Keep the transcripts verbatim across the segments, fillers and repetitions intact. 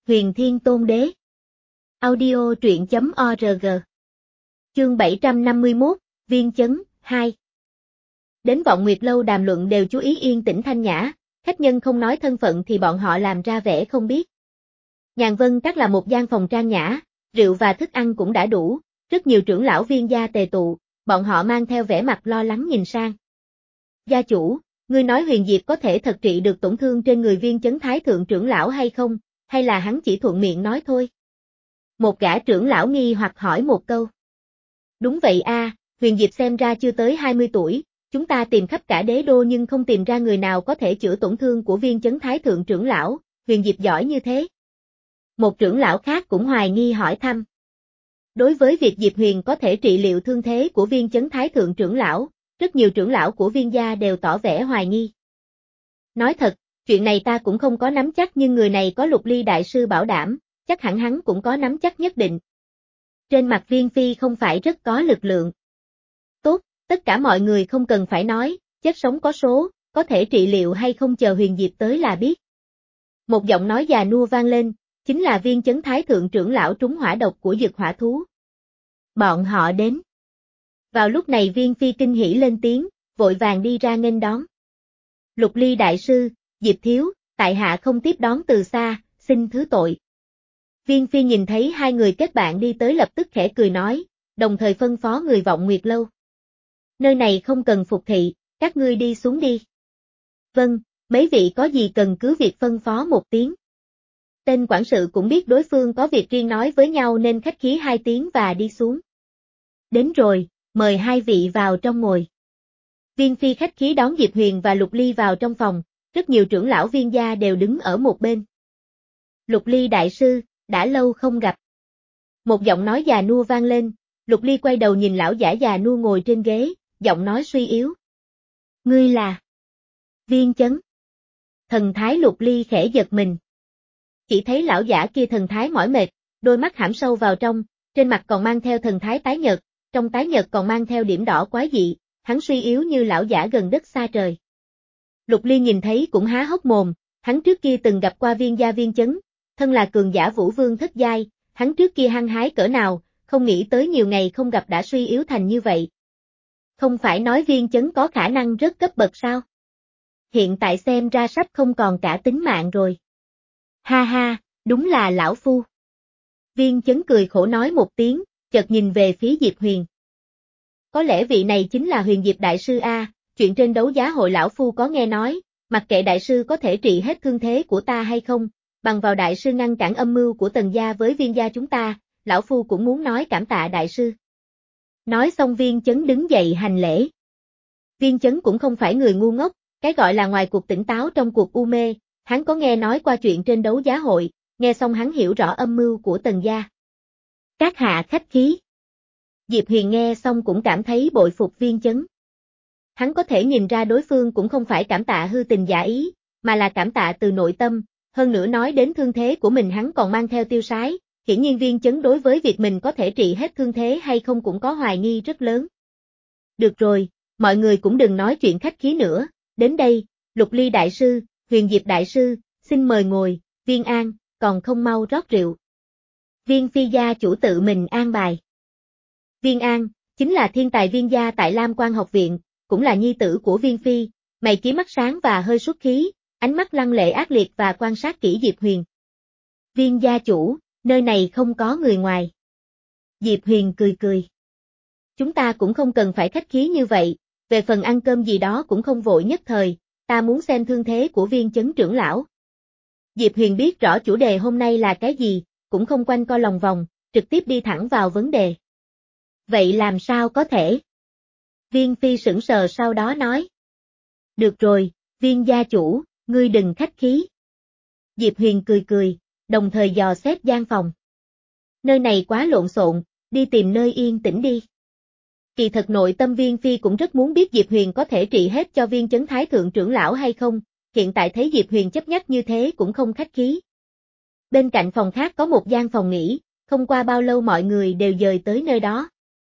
Huyền Thiên Tôn Đế. Audio truyện chấm org. Chương bảy trăm năm mươi mốt, Viên Chấn, hai. Đến Vọng Nguyệt Lâu đàm luận đều chú ý yên tĩnh thanh nhã, khách nhân không nói thân phận thì bọn họ làm ra vẻ không biết. Nhàn Vân Các là một gian phòng trang nhã, rượu và thức ăn cũng đã đủ, rất nhiều trưởng lão Viên gia tề tụ, bọn họ mang theo vẻ mặt lo lắng nhìn sang. Gia chủ, ngươi nói Huyền Diệp có thể thật trị được tổn thương trên người Viên Chấn Thái thượng trưởng lão hay không, hay là hắn chỉ thuận miệng nói thôi? Một gã trưởng lão nghi hoặc hỏi một câu. Đúng vậy a, Huyền Diệp xem ra chưa tới hai mươi tuổi, chúng ta tìm khắp cả đế đô nhưng không tìm ra người nào có thể chữa tổn thương của Viên Chấn Thái thượng trưởng lão, Huyền Diệp giỏi như thế. Một trưởng lão khác cũng hoài nghi hỏi thăm. Đối với việc Diệp Huyền có thể trị liệu thương thế của Viên Chấn Thái thượng trưởng lão, rất nhiều trưởng lão của Viên gia đều tỏ vẻ hoài nghi. Nói thật, chuyện này ta cũng không có nắm chắc nhưng người này có Lục Ly đại sư bảo đảm, chắc hẳn hắn cũng có nắm chắc nhất định. Trên mặt Viên Phi không phải rất có lực lượng. Tốt, tất cả mọi người không cần phải nói, chết sống có số, có thể trị liệu hay không chờ Huyền Diệp tới là biết. Một giọng nói già nua vang lên, chính là Viên Chấn Thái thượng trưởng lão trúng hỏa độc của dực hỏa thú. Bọn họ đến. Vào lúc này Viên Phi kinh hỉ lên tiếng, vội vàng đi ra nghênh đón. Lục Ly đại sư, Diệp thiếu, tại hạ không tiếp đón từ xa, xin thứ tội. Viên Phi nhìn thấy hai người kết bạn đi tới lập tức khẽ cười nói, đồng thời phân phó người Vọng Nguyệt Lâu. Nơi này không cần phục thị, các ngươi đi xuống đi. Vâng, mấy vị có gì cần cứ việc phân phó một tiếng. Tên quản sự cũng biết đối phương có việc riêng nói với nhau nên khách khí hai tiếng và đi xuống. Đến rồi, mời hai vị vào trong ngồi. Viên Phi khách khí đón Diệp Huyền và Lục Ly vào trong phòng, rất nhiều trưởng lão Viên gia đều đứng ở một bên. Lục Ly đại sư, đã lâu không gặp. Một giọng nói già nua vang lên, Lục Ly quay đầu nhìn lão giả già nua ngồi trên ghế, giọng nói suy yếu. Ngươi là Viên Chấn. Thần thái Lục Ly khẽ giật mình. Chỉ thấy lão giả kia thần thái mỏi mệt, đôi mắt hãm sâu vào trong, trên mặt còn mang theo thần thái tái nhợt, trong tái nhợt còn mang theo điểm đỏ quái dị, hắn suy yếu như lão giả gần đất xa trời. Lục Ly nhìn thấy cũng há hốc mồm, hắn trước kia từng gặp qua Viên gia Viên Chấn, thân là cường giả vũ vương thất giai, hắn trước kia hăng hái cỡ nào, không nghĩ tới nhiều ngày không gặp đã suy yếu thành như vậy. Không phải nói Viên Chấn có khả năng rất cấp bậc sao? Hiện tại xem ra sắp không còn cả tính mạng rồi. Ha ha, đúng là lão phu. Viên Chấn cười khổ nói một tiếng, chợt nhìn về phía Diệp Huyền. Có lẽ vị này chính là Huyền Diệp đại sư a, chuyện trên đấu giá hội lão phu có nghe nói, mặc kệ đại sư có thể trị hết thương thế của ta hay không, bằng vào đại sư ngăn cản âm mưu của Tần gia với Viên gia chúng ta, lão phu cũng muốn nói cảm tạ đại sư. Nói xong Viên Chấn đứng dậy hành lễ. Viên Chấn cũng không phải người ngu ngốc, cái gọi là ngoài cuộc tỉnh táo trong cuộc u mê, hắn có nghe nói qua chuyện trên đấu giá hội, nghe xong hắn hiểu rõ âm mưu của Tần gia. Các hạ khách khí. Diệp Huyền nghe xong cũng cảm thấy bội phục Viên Chấn. Hắn có thể nhìn ra đối phương cũng không phải cảm tạ hư tình giả ý, mà là cảm tạ từ nội tâm, hơn nữa nói đến thương thế của mình hắn còn mang theo tiêu sái, hiển nhiên Viên Chấn đối với việc mình có thể trị hết thương thế hay không cũng có hoài nghi rất lớn. Được rồi, mọi người cũng đừng nói chuyện khách khí nữa, đến đây, Lục Ly đại sư, Huyền Diệp đại sư, xin mời ngồi, Viên An, còn không mau rót rượu. Viên Phi gia chủ tự mình an bài. Viên An, chính là thiên tài Viên gia tại Lam Quan học viện, cũng là nhi tử của Viên Phi, mày kiếm mắt sáng và hơi xuất khí, ánh mắt lăng lệ ác liệt và quan sát kỹ Diệp Huyền. Viên gia chủ, nơi này không có người ngoài. Diệp Huyền cười cười. Chúng ta cũng không cần phải khách khí như vậy, về phần ăn cơm gì đó cũng không vội nhất thời, ta muốn xem thương thế của Viên Chấn trưởng lão. Diệp Huyền biết rõ chủ đề hôm nay là cái gì, cũng không quanh co lòng vòng, trực tiếp đi thẳng vào vấn đề. Vậy làm sao có thể? Viên Phi sững sờ sau đó nói. Được rồi, Viên gia chủ, ngươi đừng khách khí. Diệp Huyền cười cười, đồng thời dò xét gian phòng. Nơi này quá lộn xộn, đi tìm nơi yên tĩnh đi. Kỳ thật nội tâm Viên Phi cũng rất muốn biết Diệp Huyền có thể trị hết cho Viên Chấn Thái thượng trưởng lão hay không, hiện tại thấy Diệp Huyền chấp nhắc như thế cũng không khách khí. Bên cạnh phòng khác có một gian phòng nghỉ, không qua bao lâu mọi người đều dời tới nơi đó.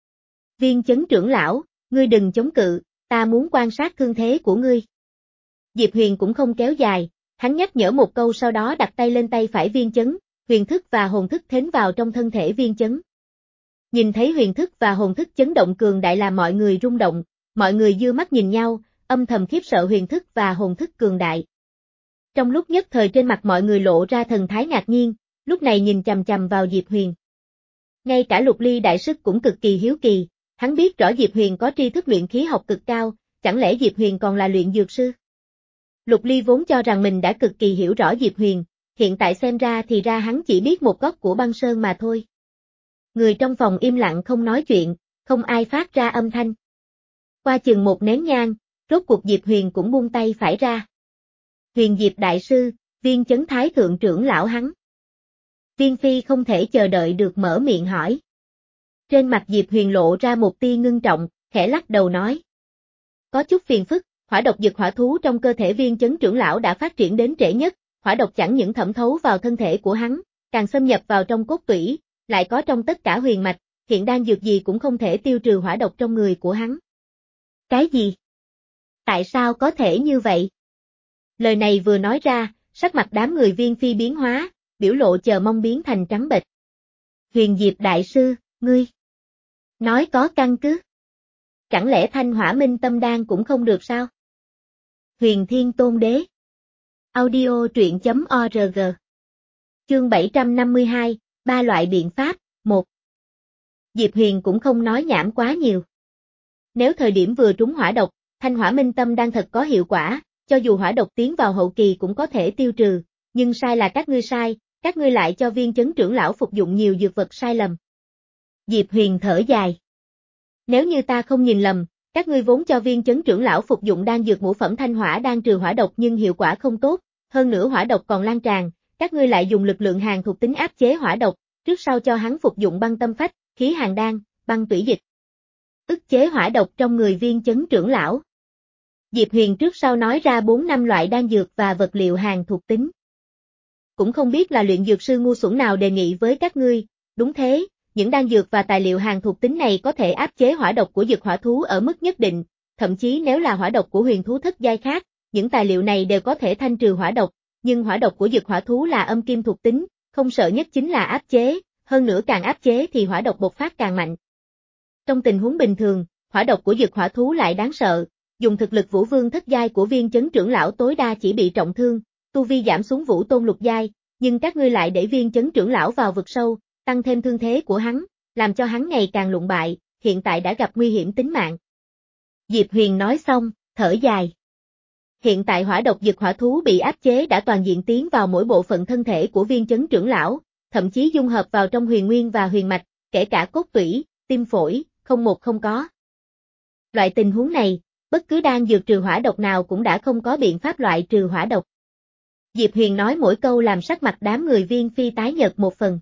Viên Chấn trưởng lão, ngươi đừng chống cự, ta muốn quan sát thương thế của ngươi. Diệp Huyền cũng không kéo dài, hắn nhắc nhở một câu sau đó đặt tay lên tay phải Viên Chấn, huyền thức và hồn thức thến vào trong thân thể Viên Chấn. Nhìn thấy huyền thức và hồn thức chấn động cường đại làm mọi người rung động, mọi người dư mắt nhìn nhau, âm thầm khiếp sợ huyền thức và hồn thức cường đại. Trong lúc nhất thời trên mặt mọi người lộ ra thần thái ngạc nhiên, lúc này nhìn chằm chằm vào Diệp Huyền. Ngay cả Lục Ly đại sức cũng cực kỳ hiếu kỳ, hắn biết rõ Diệp Huyền có tri thức luyện khí học cực cao, chẳng lẽ Diệp Huyền còn là luyện dược sư? Lục Ly vốn cho rằng mình đã cực kỳ hiểu rõ Diệp Huyền, hiện tại xem ra thì ra hắn chỉ biết một góc của băng sơn mà thôi. Người trong phòng im lặng không nói chuyện, không ai phát ra âm thanh. Qua chừng một nén nhang, rốt cuộc Diệp Huyền cũng buông tay phải ra. Huyền Diệp đại sư, Viên Chấn thái thượng trưởng lão hắn. Viên Phi không thể chờ đợi được mở miệng hỏi. Trên mặt Diệp Huyền lộ ra một tia ngưng trọng, khẽ lắc đầu nói. Có chút phiền phức, hỏa độc dực hỏa thú trong cơ thể Viên Chấn trưởng lão đã phát triển đến trễ nhất, hỏa độc chẳng những thẩm thấu vào thân thể của hắn, càng xâm nhập vào trong cốt tủy, lại có trong tất cả huyền mạch, hiện đan dược gì cũng không thể tiêu trừ hỏa độc trong người của hắn. Cái gì? Tại sao có thể như vậy? Lời này vừa nói ra, sắc mặt đám người Viên Phi biến hóa, biểu lộ chờ mong biến thành trắng bệch. Huyền Diệp đại sư, ngươi nói có căn cứ. Chẳng lẽ Thanh Hỏa Minh Tâm Đan cũng không được sao? Huyền Thiên Tôn Đế. Audio truyện chấm org. Chương bảy trăm năm mươi hai, ba loại biện pháp, một. Diệp Huyền cũng không nói nhảm quá nhiều. Nếu thời điểm vừa trúng hỏa độc, Thanh Hỏa Minh Tâm Đan thật có hiệu quả, cho dù hỏa độc tiến vào hậu kỳ cũng có thể tiêu trừ, nhưng sai là các ngươi sai, các ngươi lại cho Viên Chấn trưởng lão phục dụng nhiều dược vật sai lầm. Diệp Huyền thở dài. Nếu như ta không nhìn lầm, các ngươi vốn cho Viên Chấn trưởng lão phục dụng đan dược ngũ phẩm thanh hỏa đan trừ hỏa độc nhưng hiệu quả không tốt, hơn nữa hỏa độc còn lan tràn, các ngươi lại dùng lực lượng hàn thuộc tính áp chế hỏa độc, trước sau cho hắn phục dụng băng tâm phách, khí hàn đan, băng tủy dịch. Ức chế hỏa độc trong người Viên Chấn trưởng lão. Diệp Huyền trước sau nói ra bốn năm loại đan dược và vật liệu hàn thuộc tính. Cũng không biết là luyện dược sư ngu xuẩn nào đề nghị với các ngươi, đúng thế, những đan dược và tài liệu hàn thuộc tính này có thể áp chế hỏa độc của dực hỏa thú ở mức nhất định, thậm chí nếu là hỏa độc của huyền thú thất giai khác, những tài liệu này đều có thể thanh trừ hỏa độc, nhưng hỏa độc của dực hỏa thú là âm kim thuộc tính, không sợ nhất chính là áp chế, hơn nữa càng áp chế thì hỏa độc bộc phát càng mạnh. Trong tình huống bình thường, hỏa độc của dực hỏa thú lại đáng sợ, dùng thực lực vũ vương thất giai của Viên Chấn trưởng lão tối đa chỉ bị trọng thương, tu vi giảm xuống vũ tôn lục giai, nhưng các ngươi lại để Viên Chấn trưởng lão vào vực sâu, tăng thêm thương thế của hắn, làm cho hắn ngày càng lụng bại, hiện tại đã gặp nguy hiểm tính mạng. Diệp Huyền nói xong, thở dài. Hiện tại hỏa độc dực hỏa thú bị áp chế đã toàn diện tiến vào mỗi bộ phận thân thể của Viên Chấn trưởng lão, thậm chí dung hợp vào trong huyền nguyên và huyền mạch, kể cả cốt tủy, tim phổi, không một không có. Loại tình huống này, bất cứ đan dược trừ hỏa độc nào cũng đã không có biện pháp loại trừ hỏa độc. Diệp Huyền nói mỗi câu làm sắc mặt đám người Viên Phi tái nhợt một phần.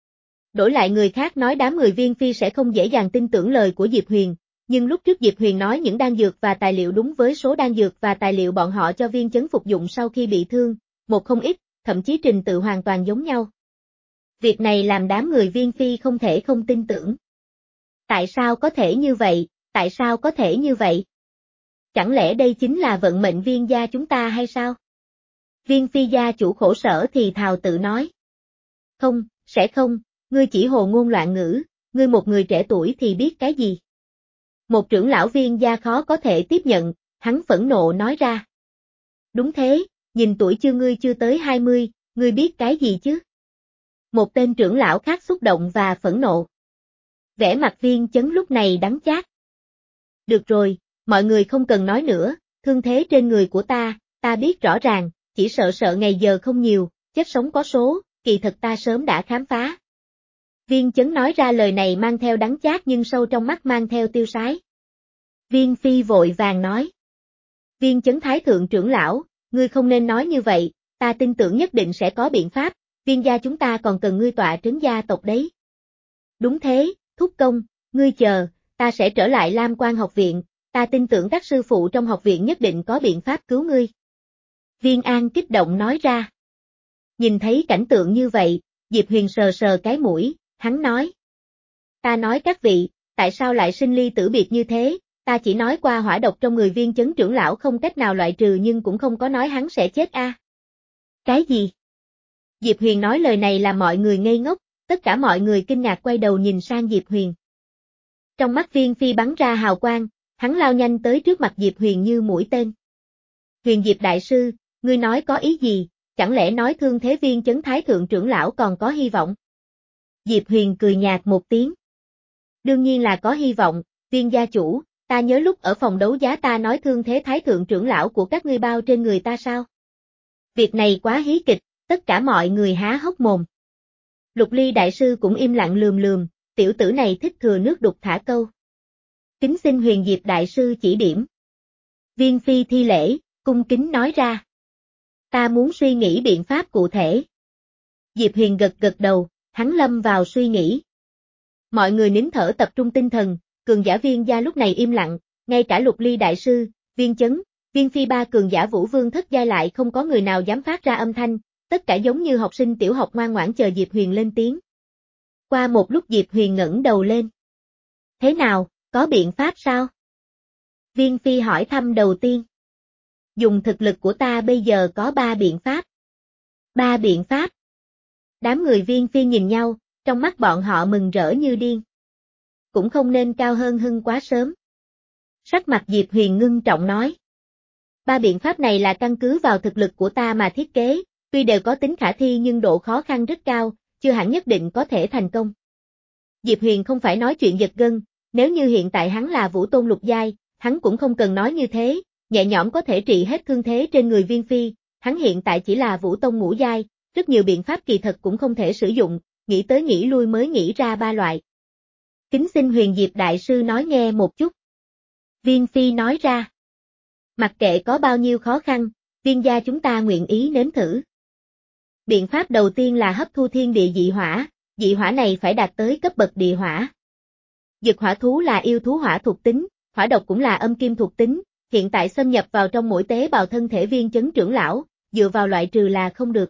Đổi lại người khác nói đám người Viên Phi sẽ không dễ dàng tin tưởng lời của Diệp Huyền, nhưng lúc trước Diệp Huyền nói những đan dược và tài liệu đúng với số đan dược và tài liệu bọn họ cho Viên Chấn phục dụng sau khi bị thương, một không ít, thậm chí trình tự hoàn toàn giống nhau. Việc này làm đám người Viên Phi không thể không tin tưởng. Tại sao có thể như vậy, tại sao có thể như vậy? Chẳng lẽ đây chính là vận mệnh Viên gia chúng ta hay sao? Viên Phi gia chủ khổ sở thì thào tự nói. Không, sẽ không, ngươi chỉ hồ ngôn loạn ngữ, ngươi một người trẻ tuổi thì biết cái gì? Một trưởng lão Viên gia khó có thể tiếp nhận, hắn phẫn nộ nói ra. Đúng thế, nhìn tuổi chưa ngươi chưa tới hai mươi, ngươi biết cái gì chứ? Một tên trưởng lão khác xúc động và phẫn nộ. Vẻ mặt Viên Chấn lúc này đắng chát. Được rồi, mọi người không cần nói nữa, thương thế trên người của ta, ta biết rõ ràng, chỉ sợ sợ ngày giờ không nhiều, chết sống có số, kỳ thật ta sớm đã khám phá. Viên Chấn nói ra lời này mang theo đắng chát nhưng sâu trong mắt mang theo tiêu sái. Viên Phi vội vàng nói. Viên Chấn thái thượng trưởng lão, ngươi không nên nói như vậy, ta tin tưởng nhất định sẽ có biện pháp, Viên gia chúng ta còn cần ngươi tọa trấn gia tộc đấy. Đúng thế, thúc công, ngươi chờ, ta sẽ trở lại Lam Quan học viện, ta tin tưởng các sư phụ trong học viện nhất định có biện pháp cứu ngươi. Viên An kích động nói ra. Nhìn thấy cảnh tượng như vậy, Diệp Huyền sờ sờ cái mũi, hắn nói. Ta nói các vị, tại sao lại sinh ly tử biệt như thế, ta chỉ nói qua hỏa độc trong người Viên Chấn trưởng lão không cách nào loại trừ nhưng cũng không có nói hắn sẽ chết a. À? Cái gì? Diệp Huyền nói lời này làm mọi người ngây ngốc, tất cả mọi người kinh ngạc quay đầu nhìn sang Diệp Huyền. Trong mắt Viên Phi bắn ra hào quang, hắn lao nhanh tới trước mặt Diệp Huyền như mũi tên. Huyền Diệp đại sư, ngươi nói có ý gì, chẳng lẽ nói thương thế Viên Chấn Thái thượng trưởng lão còn có hy vọng? Diệp Huyền cười nhạt một tiếng. Đương nhiên là có hy vọng, Viên gia chủ, ta nhớ lúc ở phòng đấu giá ta nói thương thế Thái thượng trưởng lão của các ngươi bao trên người ta sao? Việc này quá hí kịch, tất cả mọi người há hốc mồm. Lục Ly đại sư cũng im lặng lườm lườm, tiểu tử này thích thừa nước đục thả câu. Kính xin Huyền Diệp đại sư chỉ điểm. Viên Phi thi lễ, cung kính nói ra. Ta muốn suy nghĩ biện pháp cụ thể. Diệp Huyền gật gật đầu, hắn lâm vào suy nghĩ. Mọi người nín thở tập trung tinh thần, cường giả Viên gia lúc này im lặng, ngay cả Lục Ly đại sư, Viên Chấn, Viên Phi ba cường giả Vũ Vương thất giai lại không có người nào dám phát ra âm thanh, tất cả giống như học sinh tiểu học ngoan ngoãn chờ Diệp Huyền lên tiếng. Qua một lúc Diệp Huyền ngẩng đầu lên. Thế nào, có biện pháp sao? Viên Phi hỏi thăm đầu tiên. Dùng thực lực của ta bây giờ có ba biện pháp. Ba biện pháp. Đám người Viên Phi nhìn nhau, trong mắt bọn họ mừng rỡ như điên. Cũng không nên cao hơn hưng quá sớm. Sắc mặt Diệp Huyền ngưng trọng nói. Ba biện pháp này là căn cứ vào thực lực của ta mà thiết kế, tuy đều có tính khả thi nhưng độ khó khăn rất cao, chưa hẳn nhất định có thể thành công. Diệp Huyền không phải nói chuyện giật gân, nếu như hiện tại hắn là Vũ Tôn lục giai, hắn cũng không cần nói như thế, nhẹ nhõm có thể trị hết thương thế trên người Viên Phi, hắn hiện tại chỉ là Vũ Tôn ngũ giai, rất nhiều biện pháp kỳ thật cũng không thể sử dụng, nghĩ tới nghĩ lui mới nghĩ ra ba loại. Kính xin Huyền Diệp đại sư nói nghe một chút. Viên Phi nói ra. Mặc kệ có bao nhiêu khó khăn, Viên gia chúng ta nguyện ý nếm thử. Biện pháp đầu tiên là hấp thu thiên địa dị hỏa, dị hỏa này phải đạt tới cấp bậc địa hỏa. Dực hỏa thú là yêu thú hỏa thuộc tính, hỏa độc cũng là âm kim thuộc tính, hiện tại xâm nhập vào trong mỗi tế bào thân thể Viên Chấn trưởng lão, dựa vào loại trừ là không được.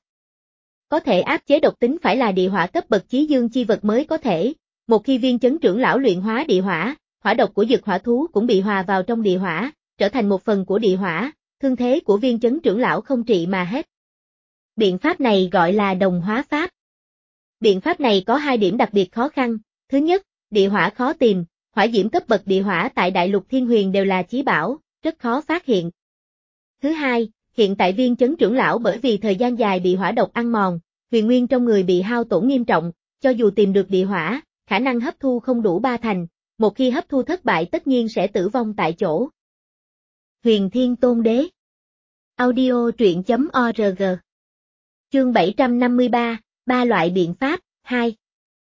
Có thể áp chế độc tính phải là địa hỏa cấp bậc chí dương chi vật mới có thể, một khi Viên Chấn trưởng lão luyện hóa địa hỏa, hỏa độc của dực hỏa thú cũng bị hòa vào trong địa hỏa, trở thành một phần của địa hỏa, thương thế của Viên Chấn trưởng lão không trị mà hết. Biện pháp này gọi là đồng hóa pháp. Biện pháp này có hai điểm đặc biệt khó khăn, thứ nhất, địa hỏa khó tìm, hỏa diễm cấp bậc địa hỏa tại Đại Lục Thiên Huyền đều là chí bảo, rất khó phát hiện. Thứ hai, hiện tại Viên Chấn trưởng lão bởi vì thời gian dài bị hỏa độc ăn mòn, huyền nguyên trong người bị hao tổn nghiêm trọng, cho dù tìm được địa hỏa, khả năng hấp thu không đủ ba thành, một khi hấp thu thất bại tất nhiên sẽ tử vong tại chỗ. Huyền Thiên Tôn Đế. Audio truyện chấm org. Chương bảy trăm năm mươi ba, ba loại biện pháp, hai.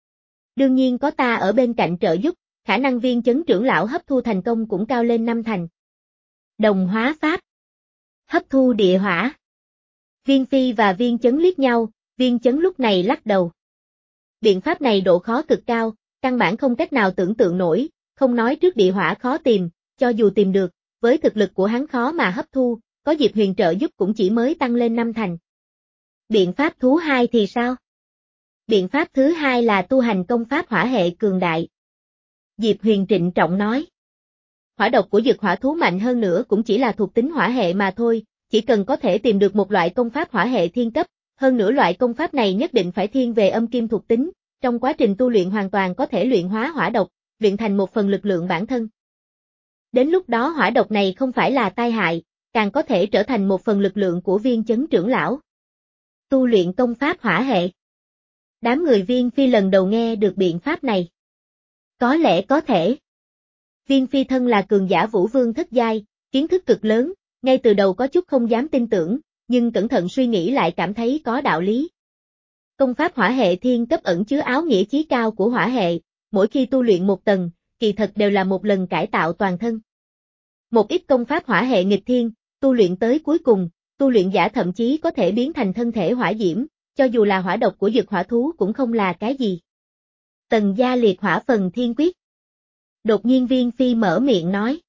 Đương nhiên có ta ở bên cạnh trợ giúp, khả năng Viên Chấn trưởng lão hấp thu thành công cũng cao lên năm thành. Đồng hóa pháp. Hấp thu địa hỏa. Viên Phi và Viên Chấn liếc nhau, Viên Chấn lúc này lắc đầu. Biện pháp này độ khó cực cao, căn bản không cách nào tưởng tượng nổi, không nói trước địa hỏa khó tìm, cho dù tìm được, với thực lực của hắn khó mà hấp thu, có Diệp Huyền trợ giúp cũng chỉ mới tăng lên năm thành. Biện pháp thứ hai thì sao? Biện pháp thứ hai là tu hành công pháp hỏa hệ cường đại. Diệp Huyền trịnh trọng nói. Hỏa độc của dực hỏa thú mạnh hơn nữa cũng chỉ là thuộc tính hỏa hệ mà thôi, chỉ cần có thể tìm được một loại công pháp hỏa hệ thiên cấp, hơn nữa loại công pháp này nhất định phải thiên về âm kim thuộc tính, trong quá trình tu luyện hoàn toàn có thể luyện hóa hỏa độc, luyện thành một phần lực lượng bản thân. Đến lúc đó hỏa độc này không phải là tai hại, càng có thể trở thành một phần lực lượng của Viên Chấn trưởng lão. Tu luyện công pháp hỏa hệ. Đám người Viên Phi lần đầu nghe được biện pháp này. Có lẽ có thể. Viên Phi thân là cường giả Vũ Vương thất giai, kiến thức cực lớn, ngay từ đầu có chút không dám tin tưởng, nhưng cẩn thận suy nghĩ lại cảm thấy có đạo lý. Công pháp hỏa hệ thiên cấp ẩn chứa áo nghĩa chí cao của hỏa hệ, mỗi khi tu luyện một tầng, kỳ thật đều là một lần cải tạo toàn thân. Một ít công pháp hỏa hệ nghịch thiên, tu luyện tới cuối cùng, tu luyện giả thậm chí có thể biến thành thân thể hỏa diễm, cho dù là hỏa độc của dực hỏa thú cũng không là cái gì. Tần gia liệt hỏa phần thiên quyết. Đột nhiên Viên Phi mở miệng nói.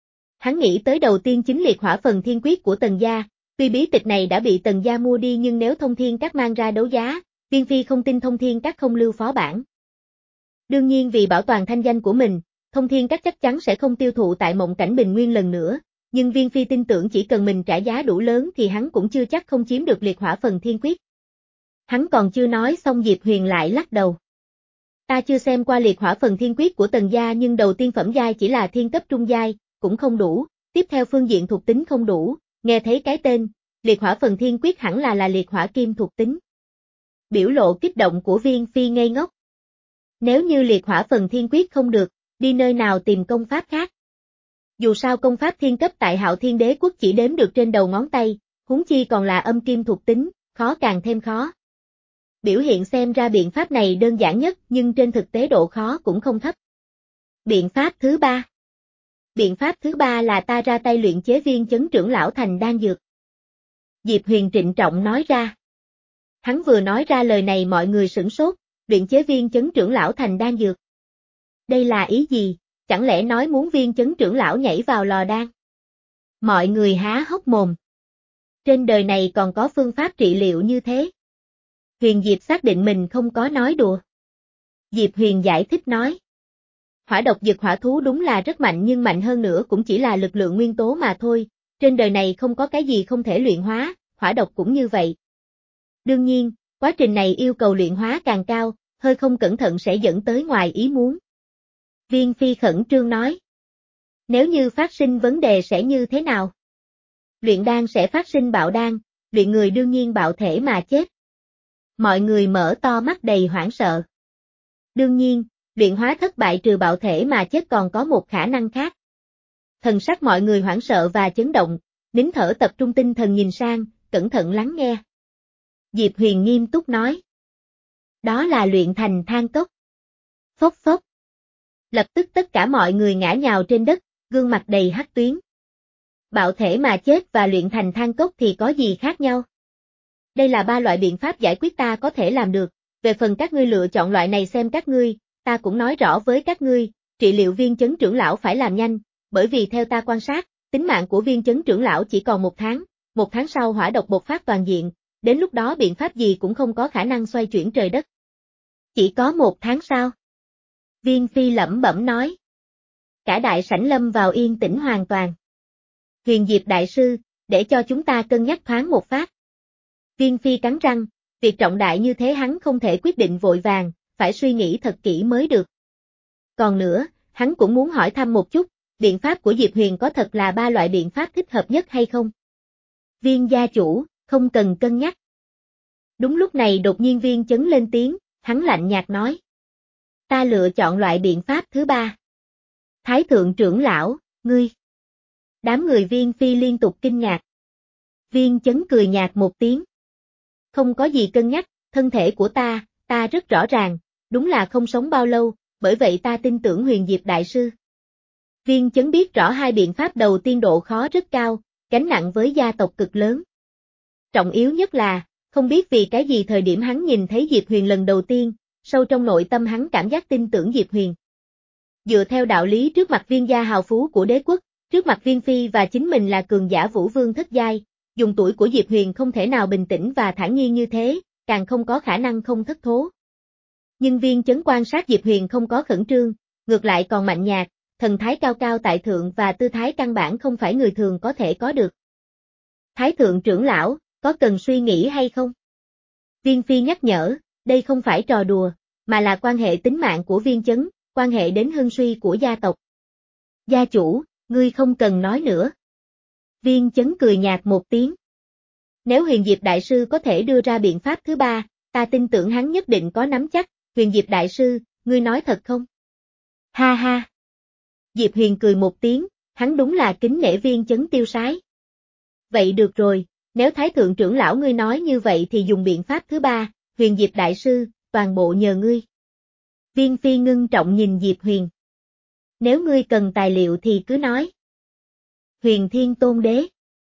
Hắn nghĩ tới đầu tiên chính liệt hỏa phần thiên quyết của Tần gia, tuy bí tịch này đã bị Tần gia mua đi nhưng nếu Thông Thiên Các mang ra đấu giá, Viên Phi không tin Thông Thiên Các không lưu phó bản. Đương nhiên vì bảo toàn thanh danh của mình, Thông Thiên Các chắc chắn sẽ không tiêu thụ tại Mộng Cảnh Bình Nguyên lần nữa, nhưng Viên Phi tin tưởng chỉ cần mình trả giá đủ lớn thì hắn cũng chưa chắc không chiếm được liệt hỏa phần thiên quyết. Hắn còn chưa nói xong Diệp Huyền lại lắc đầu. Ta chưa xem qua liệt hỏa phần thiên quyết của Tần gia nhưng đầu tiên phẩm giai chỉ là thiên cấp trung giai, cũng không đủ, tiếp theo phương diện thuộc tính không đủ, nghe thấy cái tên, liệt hỏa phần thiên quyết hẳn là là liệt hỏa kim thuộc tính. Biểu lộ kích động của Viên Phi ngây ngốc. Nếu như liệt hỏa phần thiên quyết không được, đi nơi nào tìm công pháp khác? Dù sao công pháp thiên cấp tại Hạo Thiên Đế quốc chỉ đếm được trên đầu ngón tay, huống chi còn là âm kim thuộc tính, khó càng thêm khó. Biểu hiện xem ra biện pháp này đơn giản nhất nhưng trên thực tế độ khó cũng không thấp. Biện pháp thứ ba. Biện pháp thứ ba là ta ra tay luyện chế viên chấn trưởng lão thành đan dược. Diệp Huyền trịnh trọng nói ra. Hắn vừa nói ra lời này mọi người sửng sốt, luyện chế viên chấn trưởng lão thành đan dược. Đây là ý gì, chẳng lẽ nói muốn viên chấn trưởng lão nhảy vào lò đan? Mọi người há hốc mồm. Trên đời này còn có phương pháp trị liệu như thế. Huyền Diệp xác định mình không có nói đùa. Diệp Huyền giải thích nói. Hỏa độc dược hỏa thú đúng là rất mạnh nhưng mạnh hơn nữa cũng chỉ là lực lượng nguyên tố mà thôi, trên đời này không có cái gì không thể luyện hóa, hỏa độc cũng như vậy. Đương nhiên, quá trình này yêu cầu luyện hóa càng cao, hơi không cẩn thận sẽ dẫn tới ngoài ý muốn. Viên Phi khẩn trương nói. Nếu như phát sinh vấn đề sẽ như thế nào? Luyện đan sẽ phát sinh bạo đan, luyện người đương nhiên bạo thể mà chết. Mọi người mở to mắt đầy hoảng sợ. Đương nhiên, luyện hóa thất bại trừ bạo thể mà chết còn có một khả năng khác. Thần sắc mọi người hoảng sợ và chấn động, nín thở tập trung tinh thần nhìn sang, cẩn thận lắng nghe. Diệp Huyền nghiêm túc nói. Đó là luyện thành than cốc. Phốc phốc. Lập tức tất cả mọi người ngã nhào trên đất, gương mặt đầy hắc tuyến. Bạo thể mà chết và luyện thành than cốc thì có gì khác nhau? Đây là ba loại biện pháp giải quyết ta có thể làm được, về phần các ngươi lựa chọn loại này xem các ngươi, ta cũng nói rõ với các ngươi, trị liệu viên chấn trưởng lão phải làm nhanh, bởi vì theo ta quan sát, tính mạng của viên chấn trưởng lão chỉ còn một tháng, một tháng sau hỏa độc bộc phát toàn diện, đến lúc đó biện pháp gì cũng không có khả năng xoay chuyển trời đất. Chỉ có một tháng sau. Viên Phi lẩm bẩm nói. Cả đại sảnh lâm vào yên tĩnh hoàn toàn. Huyền Diệp đại sư, để cho chúng ta cân nhắc thoáng một phát. Viên Phi cắn răng, việc trọng đại như thế hắn không thể quyết định vội vàng, phải suy nghĩ thật kỹ mới được. Còn nữa, hắn cũng muốn hỏi thăm một chút, biện pháp của Diệp Huyền có thật là ba loại biện pháp thích hợp nhất hay không? Viên gia chủ, không cần cân nhắc. Đúng lúc này đột nhiên Viên Chấn lên tiếng, hắn lạnh nhạt nói. Ta lựa chọn loại biện pháp thứ ba. Thái thượng trưởng lão, ngươi. Đám người Viên Phi liên tục kinh ngạc. Viên Chấn cười nhạt một tiếng. Không có gì cân nhắc, thân thể của ta, ta rất rõ ràng, đúng là không sống bao lâu, bởi vậy ta tin tưởng Huyền Diệp đại sư. Viên Chấn biết rõ hai biện pháp đầu tiên độ khó rất cao, gánh nặng với gia tộc cực lớn. Trọng yếu nhất là, không biết vì cái gì thời điểm hắn nhìn thấy Diệp Huyền lần đầu tiên, sâu trong nội tâm hắn cảm giác tin tưởng Diệp Huyền. Dựa theo đạo lý trước mặt viên gia hào phú của đế quốc, trước mặt Viên Phi và chính mình là cường giả vũ vương thất giai, dùng tuổi của Diệp Huyền không thể nào bình tĩnh và thản nhiên như thế, càng không có khả năng không thất thố. Nhưng Viên Chấn quan sát Diệp Huyền không có khẩn trương, ngược lại còn mạnh nhạt, thần thái cao cao tại thượng và tư thái căn bản không phải người thường có thể có được. Thái thượng trưởng lão, có cần suy nghĩ hay không? Viên Phi nhắc nhở, đây không phải trò đùa, mà là quan hệ tính mạng của Viên Chấn, quan hệ đến hưng suy của gia tộc. Gia chủ, ngươi không cần nói nữa. Viên Chấn cười nhạt một tiếng. Nếu Huyền Diệp đại sư có thể đưa ra biện pháp thứ ba, ta tin tưởng hắn nhất định có nắm chắc. Huyền Diệp đại sư, ngươi nói thật không? Ha ha. Diệp Huyền cười một tiếng, hắn đúng là kính nể Viên Chấn tiêu sái. Vậy được rồi, nếu Thái thượng trưởng lão ngươi nói như vậy thì dùng biện pháp thứ ba, Huyền Diệp đại sư, toàn bộ nhờ ngươi. Viên Phi ngưng trọng nhìn Diệp Huyền. Nếu ngươi cần tài liệu thì cứ nói. Huyền Thiên Tôn Đế.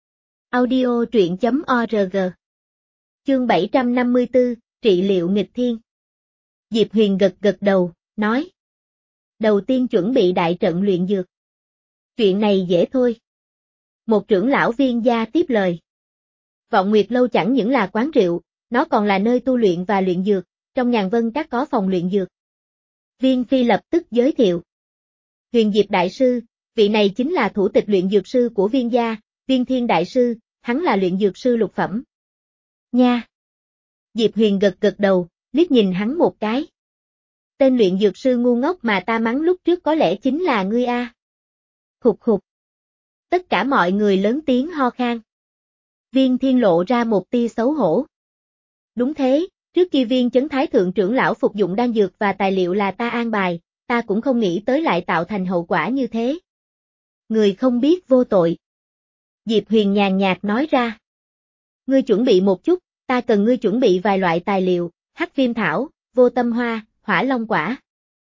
Audio truyện chấm org. Chương bảy trăm năm mươi tư, trị liệu nghịch thiên. Diệp Huyền gật gật đầu, nói. Đầu tiên chuẩn bị đại trận luyện dược. Chuyện này dễ thôi. Một trưởng lão Viên gia tiếp lời. Vọng Nguyệt Lâu chẳng những là quán rượu, nó còn là nơi tu luyện và luyện dược, trong Nhàn Vân Các có phòng luyện dược. Viên Phi lập tức giới thiệu. Huyền Diệp đại sư, vị này chính là thủ tịch luyện dược sư của Viên gia, Viên Thiên đại sư, hắn là luyện dược sư lục phẩm. Nha! Diệp Huyền gật gật đầu, liếc nhìn hắn một cái. Tên luyện dược sư ngu ngốc mà ta mắng lúc trước có lẽ chính là ngươi a. Khục khục. Tất cả mọi người lớn tiếng ho khan. Viên Thiên lộ ra một tia xấu hổ. Đúng thế, trước khi Viên Chấn Thái thượng trưởng lão phục dụng đan dược và tài liệu là ta an bài, ta cũng không nghĩ tới lại tạo thành hậu quả như thế. Người không biết vô tội. Diệp Huyền nhàn nhạt nói ra. Ngươi chuẩn bị một chút, ta cần ngươi chuẩn bị vài loại tài liệu, hắc viêm thảo, vô tâm hoa, hỏa long quả.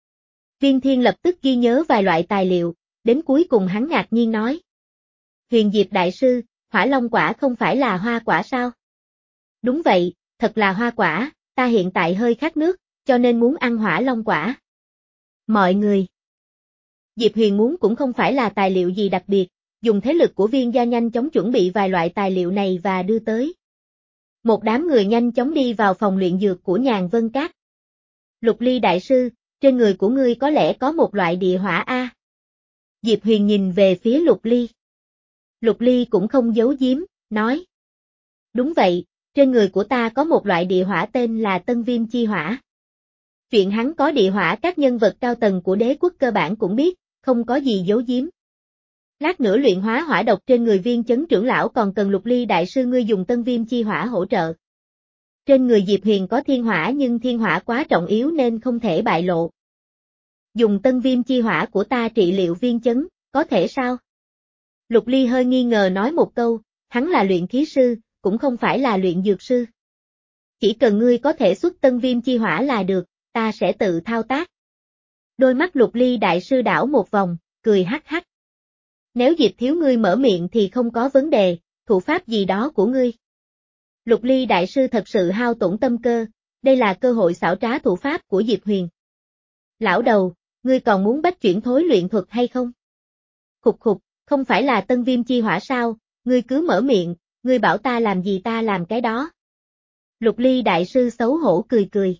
Viên Thiên lập tức ghi nhớ vài loại tài liệu, đến cuối cùng hắn ngạc nhiên nói. Huyền Diệp đại sư, hỏa long quả không phải là hoa quả sao? Đúng vậy, thật là hoa quả, ta hiện tại hơi khát nước, cho nên muốn ăn hỏa long quả. Mọi người. Diệp Huyền muốn cũng không phải là tài liệu gì đặc biệt, dùng thế lực của Viên gia nhanh chóng chuẩn bị vài loại tài liệu này và đưa tới. Một đám người nhanh chóng đi vào phòng luyện dược của Nhàn Vân Các. Lục Ly đại sư, trên người của ngươi có lẽ có một loại địa hỏa a. Diệp Huyền nhìn về phía Lục Ly. Lục Ly cũng không giấu giếm, nói. Đúng vậy, trên người của ta có một loại địa hỏa tên là Tân Viêm Chi Hỏa. Chuyện hắn có địa hỏa các nhân vật cao tầng của đế quốc cơ bản cũng biết, không có gì giấu giếm. Lát nữa luyện hóa hỏa độc trên người Viên Chấn trưởng lão còn cần Lục Ly đại sư ngươi dùng Tân Viêm Chi Hỏa hỗ trợ. Trên người Diệp Huyền có thiên hỏa nhưng thiên hỏa quá trọng yếu nên không thể bại lộ. Dùng Tân Viêm Chi Hỏa của ta trị liệu Viên Chấn, có thể sao? Lục Ly hơi nghi ngờ nói một câu, hắn là luyện khí sư, cũng không phải là luyện dược sư. Chỉ cần ngươi có thể xuất Tân Viêm Chi Hỏa là được, ta sẽ tự thao tác. Đôi mắt Lục Ly đại sư đảo một vòng, cười hắc hắc. Nếu Diệp thiếu ngươi mở miệng thì không có vấn đề, thủ pháp gì đó của ngươi. Lục Ly đại sư thật sự hao tổn tâm cơ, đây là cơ hội xảo trá thủ pháp của Diệp Huyền. Lão đầu, ngươi còn muốn bách chuyển thối luyện thuật hay không? Khục khục, không phải là Tân Viêm Chi Hỏa sao, ngươi cứ mở miệng, ngươi bảo ta làm gì ta làm cái đó. Lục Ly đại sư xấu hổ cười cười.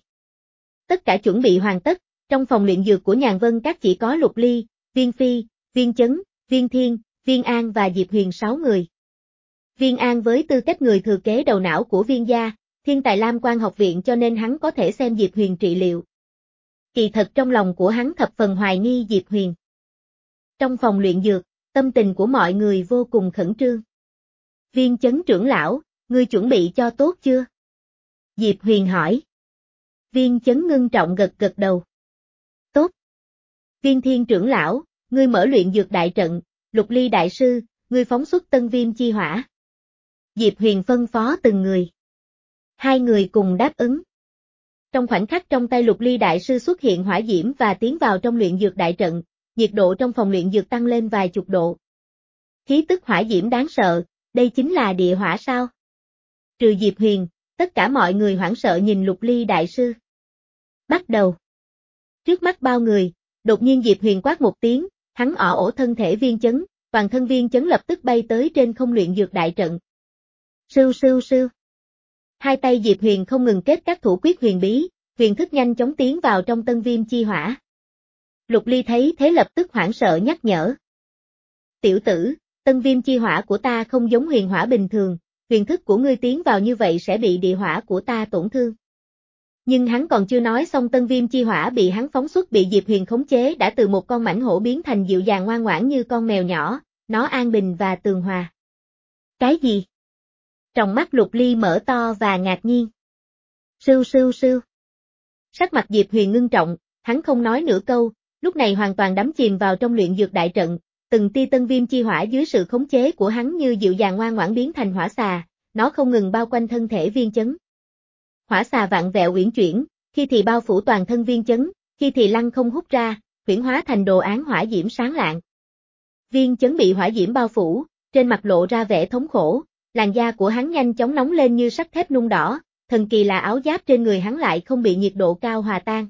Tất cả chuẩn bị hoàn tất, trong phòng luyện dược của Nhàn Vân Các chỉ có Lục Ly, Viên Phi, Viên Chấn, Viên Thiên, Viên An và Diệp Huyền sáu người. Viên An với tư cách người thừa kế đầu não của Viên gia, thiên tài Lam Quan học viện cho nên hắn có thể xem Diệp Huyền trị liệu. Kỳ thật trong lòng của hắn thập phần hoài nghi Diệp Huyền. Trong phòng luyện dược, tâm tình của mọi người vô cùng khẩn trương. Viên Chấn trưởng lão, ngươi chuẩn bị cho tốt chưa? Diệp Huyền hỏi. Viên Chấn ngưng trọng gật gật đầu. Tốt. Viên Thiên trưởng lão, ngươi mở luyện dược đại trận, Lục Ly đại sư, ngươi phóng xuất Tân Viêm Chi Hỏa. Diệp Huyền phân phó từng người. Hai người cùng đáp ứng. Trong khoảnh khắc trong tay Lục Ly đại sư xuất hiện hỏa diễm và tiến vào trong luyện dược đại trận, nhiệt độ trong phòng luyện dược tăng lên vài chục độ. Khí tức hỏa diễm đáng sợ, đây chính là địa hỏa sao? Trừ Diệp Huyền, tất cả mọi người hoảng sợ nhìn Lục Ly đại sư. Bắt đầu. Trước mắt bao người, đột nhiên Diệp Huyền quát một tiếng, hắn ỏ ổ thân thể Viên Chấn, toàn thân Viên Chấn lập tức bay tới trên không luyện dược đại trận. Sưu sưu sưu. Hai tay Diệp Huyền không ngừng kết các thủ quyết huyền bí, huyền thức nhanh chóng tiến vào trong Tân Viêm Chi Hỏa. Lục Ly thấy thế lập tức hoảng sợ nhắc nhở. Tiểu tử, Tân Viêm Chi Hỏa của ta không giống huyền hỏa bình thường, huyền thức của ngươi tiến vào như vậy sẽ bị địa hỏa của ta tổn thương. Nhưng hắn còn chưa nói xong Tân Viêm Chi Hỏa bị hắn phóng xuất bị Diệp Huyền khống chế đã từ một con mãnh hổ biến thành dịu dàng ngoan ngoãn như con mèo nhỏ, nó an bình và tường hòa. Cái gì? Tròng mắt Lục Ly mở to và ngạc nhiên. Sưu sưu sưu. Sắc mặt Diệp Huyền ngưng trọng, hắn không nói nửa câu, lúc này hoàn toàn đắm chìm vào trong luyện dược đại trận, từng tia Tân Viêm Chi Hỏa dưới sự khống chế của hắn như dịu dàng ngoan ngoãn biến thành hỏa xà, nó không ngừng bao quanh thân thể Viên Chấn. Hỏa xà vặn vẹo uyển chuyển, khi thì bao phủ toàn thân Viên Chấn, khi thì lăng không hút ra, huyễn hóa thành đồ án hỏa diễm sáng lạng. Viên Chấn bị hỏa diễm bao phủ, trên mặt lộ ra vẻ thống khổ, làn da của hắn nhanh chóng nóng lên như sắt thép nung đỏ, thần kỳ là áo giáp trên người hắn lại không bị nhiệt độ cao hòa tan.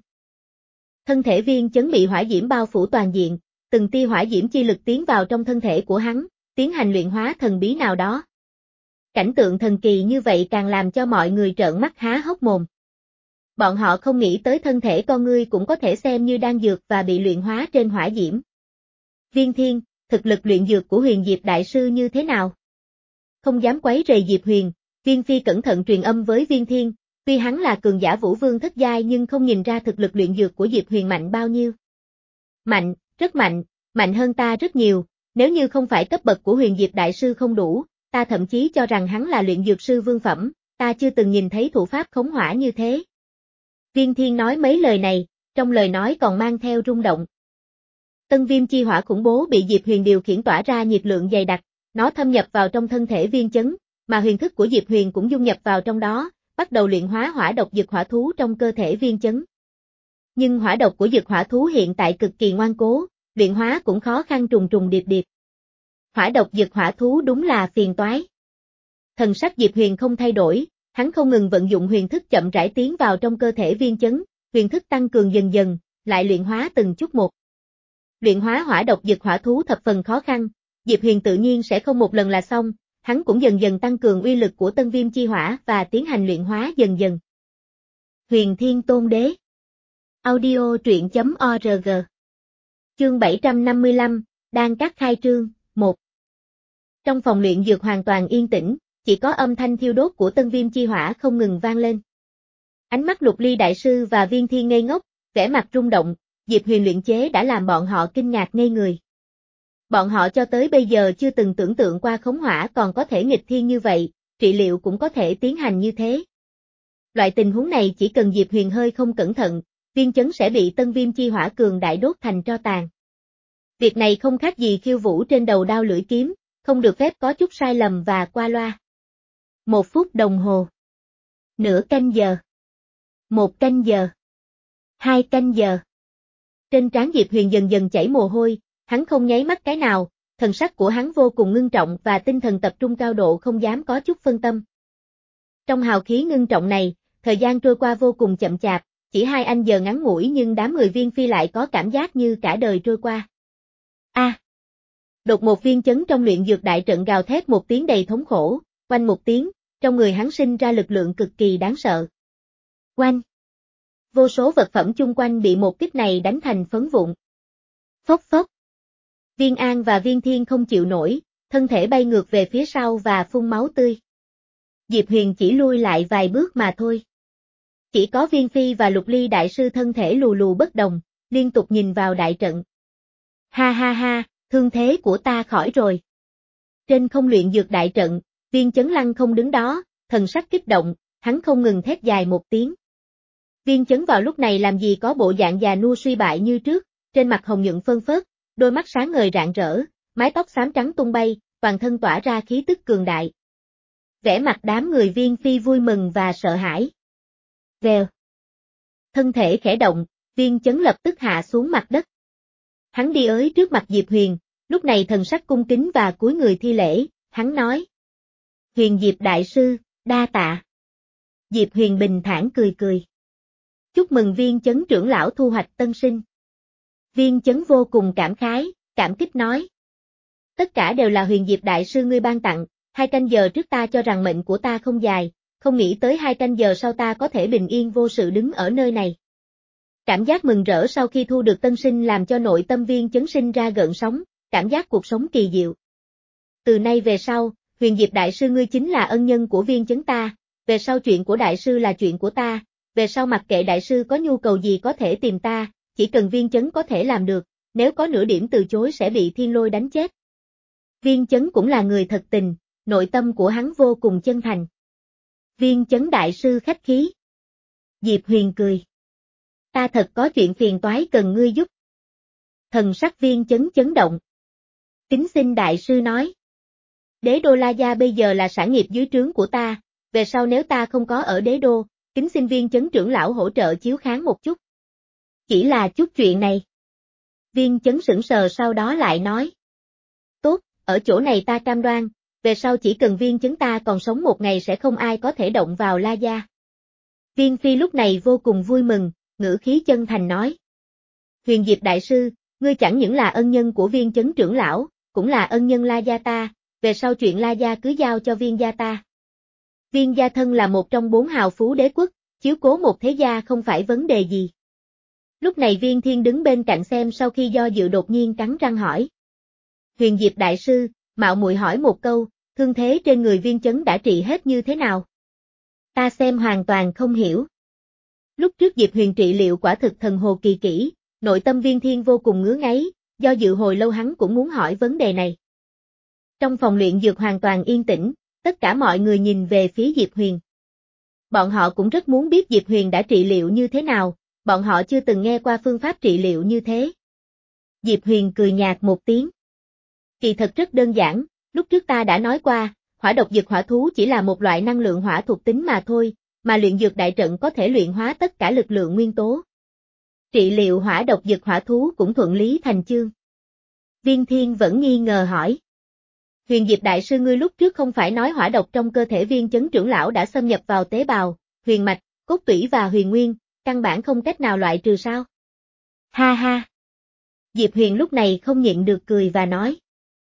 Thân thể Viên Chấn bị hỏa diễm bao phủ toàn diện, từng tia hỏa diễm chi lực tiến vào trong thân thể của hắn, tiến hành luyện hóa thần bí nào đó. Cảnh tượng thần kỳ như vậy càng làm cho mọi người trợn mắt há hốc mồm. Bọn họ không nghĩ tới thân thể con ngươi cũng có thể xem như đan dược và bị luyện hóa trên hỏa diễm. Viên Thiên, thực lực luyện dược của Huyền Diệp đại sư như thế nào? Không dám quấy rầy Diệp Huyền, Viên Phi cẩn thận truyền âm với Viên Thiên, Tuy hắn là cường giả vũ vương thất giai nhưng không nhìn ra thực lực luyện dược của Diệp Huyền mạnh bao nhiêu. Mạnh, rất mạnh, mạnh hơn ta rất nhiều, nếu như không phải cấp bậc của Huyền Diệp Đại Sư không đủ, ta thậm chí cho rằng hắn là luyện dược sư vương phẩm, ta chưa từng nhìn thấy thủ pháp khống hỏa như thế. Viên Thiên nói mấy lời này, trong lời nói còn mang theo rung động. Tân viêm chi hỏa khủng bố bị Diệp Huyền điều khiển tỏa ra nhiệt lượng dày đặc, nó thâm nhập vào trong thân thể Viên Chấn, mà huyền thức của Diệp Huyền cũng dung nhập vào trong đó, bắt đầu luyện hóa hỏa độc dực hỏa thú trong cơ thể Viên Chấn. Nhưng hỏa độc của dực hỏa thú hiện tại cực kỳ ngoan cố, luyện hóa cũng khó khăn trùng trùng điệp điệp. Hỏa độc dực hỏa thú đúng là phiền toái. Thần sắc Diệp Huyền không thay đổi, hắn không ngừng vận dụng huyền thức chậm rãi tiến vào trong cơ thể Viên Chấn, huyền thức tăng cường dần dần, lại luyện hóa từng chút một. Luyện hóa hỏa độc dực hỏa thú thập phần khó khăn, Diệp Huyền tự nhiên sẽ không một lần là xong, hắn cũng dần dần tăng cường uy lực của tân viêm chi hỏa và tiến hành luyện hóa dần dần. Huyền Thiên Tôn Đế Audio truyện chấm org Chương bảy trăm năm mươi lăm, Đan Các khai trương, một. Trong phòng luyện dược hoàn toàn yên tĩnh, chỉ có âm thanh thiêu đốt của tân viêm chi hỏa không ngừng vang lên. Ánh mắt Lục Ly Đại Sư và Viên Thiên ngây ngốc, vẻ mặt rung động, Diệp Huyền luyện chế đã làm bọn họ kinh ngạc ngây người. Bọn họ cho tới bây giờ chưa từng tưởng tượng qua khống hỏa còn có thể nghịch thiên như vậy, trị liệu cũng có thể tiến hành như thế. Loại tình huống này chỉ cần Diệp Huyền hơi không cẩn thận, Viên Chấn sẽ bị tân viêm chi hỏa cường đại đốt thành tro tàn. Việc này không khác gì khiêu vũ trên đầu đao lưỡi kiếm, không được phép có chút sai lầm và qua loa. Một phút đồng hồ. Nửa canh giờ. Một canh giờ. Hai canh giờ. Trên trán Diệp Huyền dần dần chảy mồ hôi, hắn không nháy mắt cái nào, thần sắc của hắn vô cùng ngưng trọng và tinh thần tập trung cao độ không dám có chút phân tâm. Trong hào khí ngưng trọng này, thời gian trôi qua vô cùng chậm chạp, chỉ hai anh giờ ngắn ngủi nhưng đám người Viên Phi lại có cảm giác như cả đời trôi qua. A! À, đột một Viên Chấn trong luyện dược đại trận gào thét một tiếng đầy thống khổ, oanh một tiếng, trong người hắn sinh ra lực lượng cực kỳ đáng sợ. Oanh! Vô số vật phẩm chung quanh bị một kích này đánh thành phấn vụn. Phốc phốc! Viên An và Viên Thiên không chịu nổi, thân thể bay ngược về phía sau và phun máu tươi. Diệp Huyền chỉ lui lại vài bước mà thôi. Chỉ có Viên Phi và Lục Ly Đại Sư thân thể lù lù bất đồng, liên tục nhìn vào đại trận. Ha ha ha, thương thế của ta khỏi rồi. Trên không luyện dược đại trận, Viên Chấn lăng không đứng đó, thần sắc kích động, hắn không ngừng thét dài một tiếng. Viên Chấn vào lúc này làm gì có bộ dạng già nua suy bại như trước, trên mặt hồng nhuận phơn phớt, đôi mắt sáng ngời rạng rỡ, mái tóc xám trắng tung bay, toàn thân tỏa ra khí tức cường đại. Vẻ mặt đám người Viên Phi vui mừng và sợ hãi. Vèo. Thân thể khẽ động, Viên Chấn lập tức hạ xuống mặt đất. Hắn đi ới trước mặt Diệp Huyền, lúc này thần sắc cung kính và cúi người thi lễ, hắn nói. Huyền Diệp Đại Sư, đa tạ. Diệp Huyền bình thản cười cười. Chúc mừng Viên Chấn trưởng lão thu hoạch tân sinh. Viên Chấn vô cùng cảm khái, cảm kích nói. Tất cả đều là Huyền Diệp Đại Sư ngươi ban tặng, hai canh giờ trước ta cho rằng mệnh của ta không dài, không nghĩ tới hai canh giờ sau ta có thể bình yên vô sự đứng ở nơi này. Cảm giác mừng rỡ sau khi thu được tân sinh làm cho nội tâm Viên Chấn sinh ra gợn sóng, cảm giác cuộc sống kỳ diệu. Từ nay về sau, Huyền Diệp Đại Sư ngươi chính là ân nhân của Viên Chấn ta, về sau chuyện của Đại Sư là chuyện của ta, về sau mặc kệ Đại Sư có nhu cầu gì có thể tìm ta, chỉ cần Viên Chấn có thể làm được, nếu có nửa điểm từ chối sẽ bị thiên lôi đánh chết. Viên Chấn cũng là người thật tình, nội tâm của hắn vô cùng chân thành. Viên Chấn Đại Sư khách khí. Diệp Huyền cười. Ta thật có chuyện phiền toái cần ngươi giúp. Thần sắc Viên Chấn chấn động. Kính xin Đại Sư nói. Đế đô La Gia bây giờ là sản nghiệp dưới trướng của ta, về sau nếu ta không có ở đế đô, kính xin Viên Chấn trưởng lão hỗ trợ chiếu kháng một chút. Chỉ là chút chuyện này. Viên Chấn sững sờ sau đó lại nói. Tốt, ở chỗ này ta cam đoan, về sau chỉ cần Viên Chấn ta còn sống một ngày sẽ không ai có thể động vào La Gia. Viên Phi lúc này vô cùng vui mừng, ngữ khí chân thành nói. Huyền Diệp Đại Sư, ngươi chẳng những là ân nhân của Viên Chấn trưởng lão, cũng là ân nhân La Gia ta, về sau chuyện La Gia cứ giao cho Viên gia ta. Viên gia thân là một trong bốn hào phú đế quốc, chiếu cố một thế gia không phải vấn đề gì. Lúc này Viên Thiên đứng bên cạnh xem sau khi do dự đột nhiên cắn răng hỏi. Huyền Diệp Đại Sư, mạo muội hỏi một câu, thương thế trên người Viên Chấn đã trị hết như thế nào? Ta xem hoàn toàn không hiểu. Lúc trước Diệp Huyền trị liệu quả thực thần hồ kỳ kỹ, nội tâm Viên Thiên vô cùng ngứa ngáy, do dự hồi lâu hắn cũng muốn hỏi vấn đề này. Trong phòng luyện dược hoàn toàn yên tĩnh, tất cả mọi người nhìn về phía Diệp Huyền. Bọn họ cũng rất muốn biết Diệp Huyền đã trị liệu như thế nào, bọn họ chưa từng nghe qua phương pháp trị liệu như thế. Diệp Huyền cười nhạt một tiếng. Kỳ thật rất đơn giản, lúc trước ta đã nói qua, hỏa độc dược hỏa thú chỉ là một loại năng lượng hỏa thuộc tính mà thôi, mà luyện dược đại trận có thể luyện hóa tất cả lực lượng nguyên tố. Trị liệu hỏa độc dược hỏa thú cũng thuận lý thành chương. Viên Thiên vẫn nghi ngờ hỏi. Huyền Diệp đại sư ngươi lúc trước không phải nói hỏa độc trong cơ thể Viên Chấn trưởng lão đã xâm nhập vào tế bào, huyền mạch, cốt tủy và huyền nguyên, căn bản không cách nào loại trừ sao? Ha ha. Diệp Huyền lúc này không nhịn được cười và nói.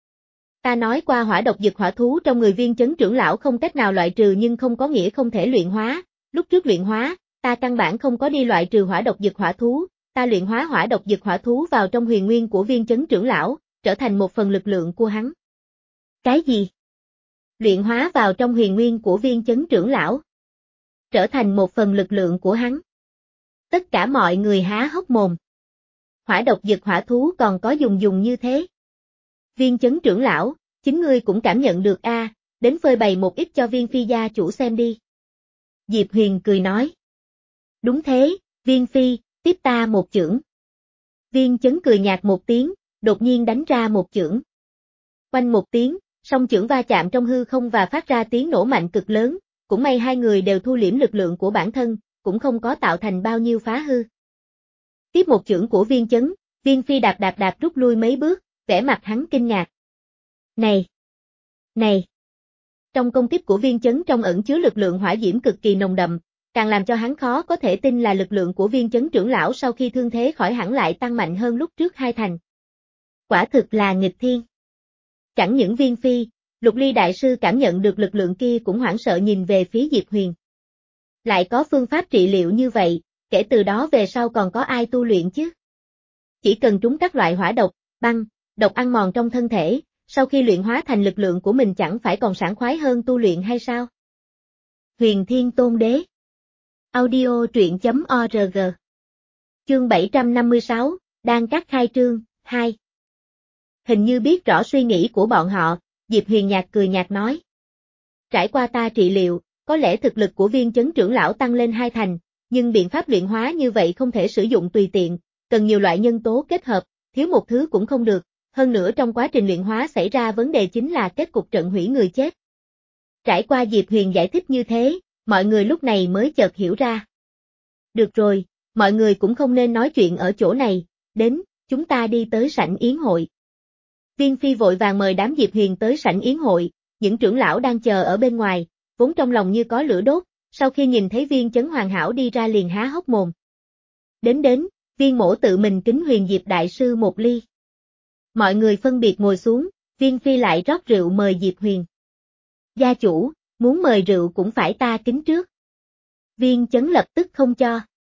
Ta nói qua hỏa độc dược hỏa thú trong người Viên Chấn trưởng lão không cách nào loại trừ nhưng không có nghĩa không thể luyện hóa, lúc trước luyện hóa, ta căn bản không có đi loại trừ hỏa độc dược hỏa thú, ta luyện hóa hỏa độc dược hỏa thú vào trong huyền nguyên của Viên Chấn trưởng lão, trở thành một phần lực lượng của hắn. Cái gì? Luyện hóa vào trong huyền nguyên của Viên Chấn trưởng lão, trở thành một phần lực lượng của hắn. Tất cả mọi người há hốc mồm. Hỏa độc dược hỏa thú còn có dùng dùng như thế. Viên Chấn trưởng lão, chính ngươi cũng cảm nhận được a, à, đến phơi bày một ít cho Viên phi gia chủ xem đi. Diệp Huyền cười nói. Đúng thế, Viên phi, tiếp ta một chưởng. Viên Chấn cười nhạt một tiếng, đột nhiên đánh ra một chưởng. Quanh một tiếng, song chưởng va chạm trong hư không và phát ra tiếng nổ mạnh cực lớn, cũng may hai người đều thu liễm lực lượng của bản thân, cũng không có tạo thành bao nhiêu phá hư. Tiếp một chưởng của Viên Chấn, Viên phi đạp đạp đạp rút lui mấy bước, vẻ mặt hắn kinh ngạc. Này! Này! Trong công kích của Viên Chấn trong ẩn chứa lực lượng hỏa diễm cực kỳ nồng đậm, càng làm cho hắn khó có thể tin là lực lượng của Viên Chấn trưởng lão sau khi thương thế khỏi hẳn lại tăng mạnh hơn lúc trước hai thành. Quả thực là nghịch thiên. Chẳng những Viên phi, Lục Ly đại sư cảm nhận được lực lượng kia cũng hoảng sợ nhìn về phía Diệp Huyền. Lại có phương pháp trị liệu như vậy, kể từ đó về sau còn có ai tu luyện chứ? Chỉ cần trúng các loại hỏa độc, băng, độc ăn mòn trong thân thể, sau khi luyện hóa thành lực lượng của mình chẳng phải còn sảng khoái hơn tu luyện hay sao? Huyền Thiên Tôn Đế. Audio truyện chấm org. Chương bảy trăm năm mươi sáu, Đan Các khai trương, hai. Hình như biết rõ suy nghĩ của bọn họ, Diệp Huyền nhạt cười nhạt nói. Trải qua ta trị liệu, có lẽ thực lực của Viên Chấn trưởng lão tăng lên hai thành, nhưng biện pháp luyện hóa như vậy không thể sử dụng tùy tiện, cần nhiều loại nhân tố kết hợp, thiếu một thứ cũng không được, hơn nữa trong quá trình luyện hóa xảy ra vấn đề chính là kết cục trận hủy người chết. Trải qua Diệp Huyền giải thích như thế, mọi người lúc này mới chợt hiểu ra. Được rồi, mọi người cũng không nên nói chuyện ở chỗ này, đến, chúng ta đi tới sảnh yến hội. Viên phi vội vàng mời đám Diệp Huyền tới sảnh yến hội, những trưởng lão đang chờ ở bên ngoài, vốn trong lòng như có lửa đốt, sau khi nhìn thấy Viên Chấn hoàn hảo đi ra liền há hốc mồm. Đến đến, Viên mỗ tự mình kính Huyền Diệp đại sư một ly. Mọi người phân biệt ngồi xuống, Viên phi lại rót rượu mời Diệp Huyền. Gia chủ, muốn mời rượu cũng phải ta kính trước. Viên Chấn lập tức không cho.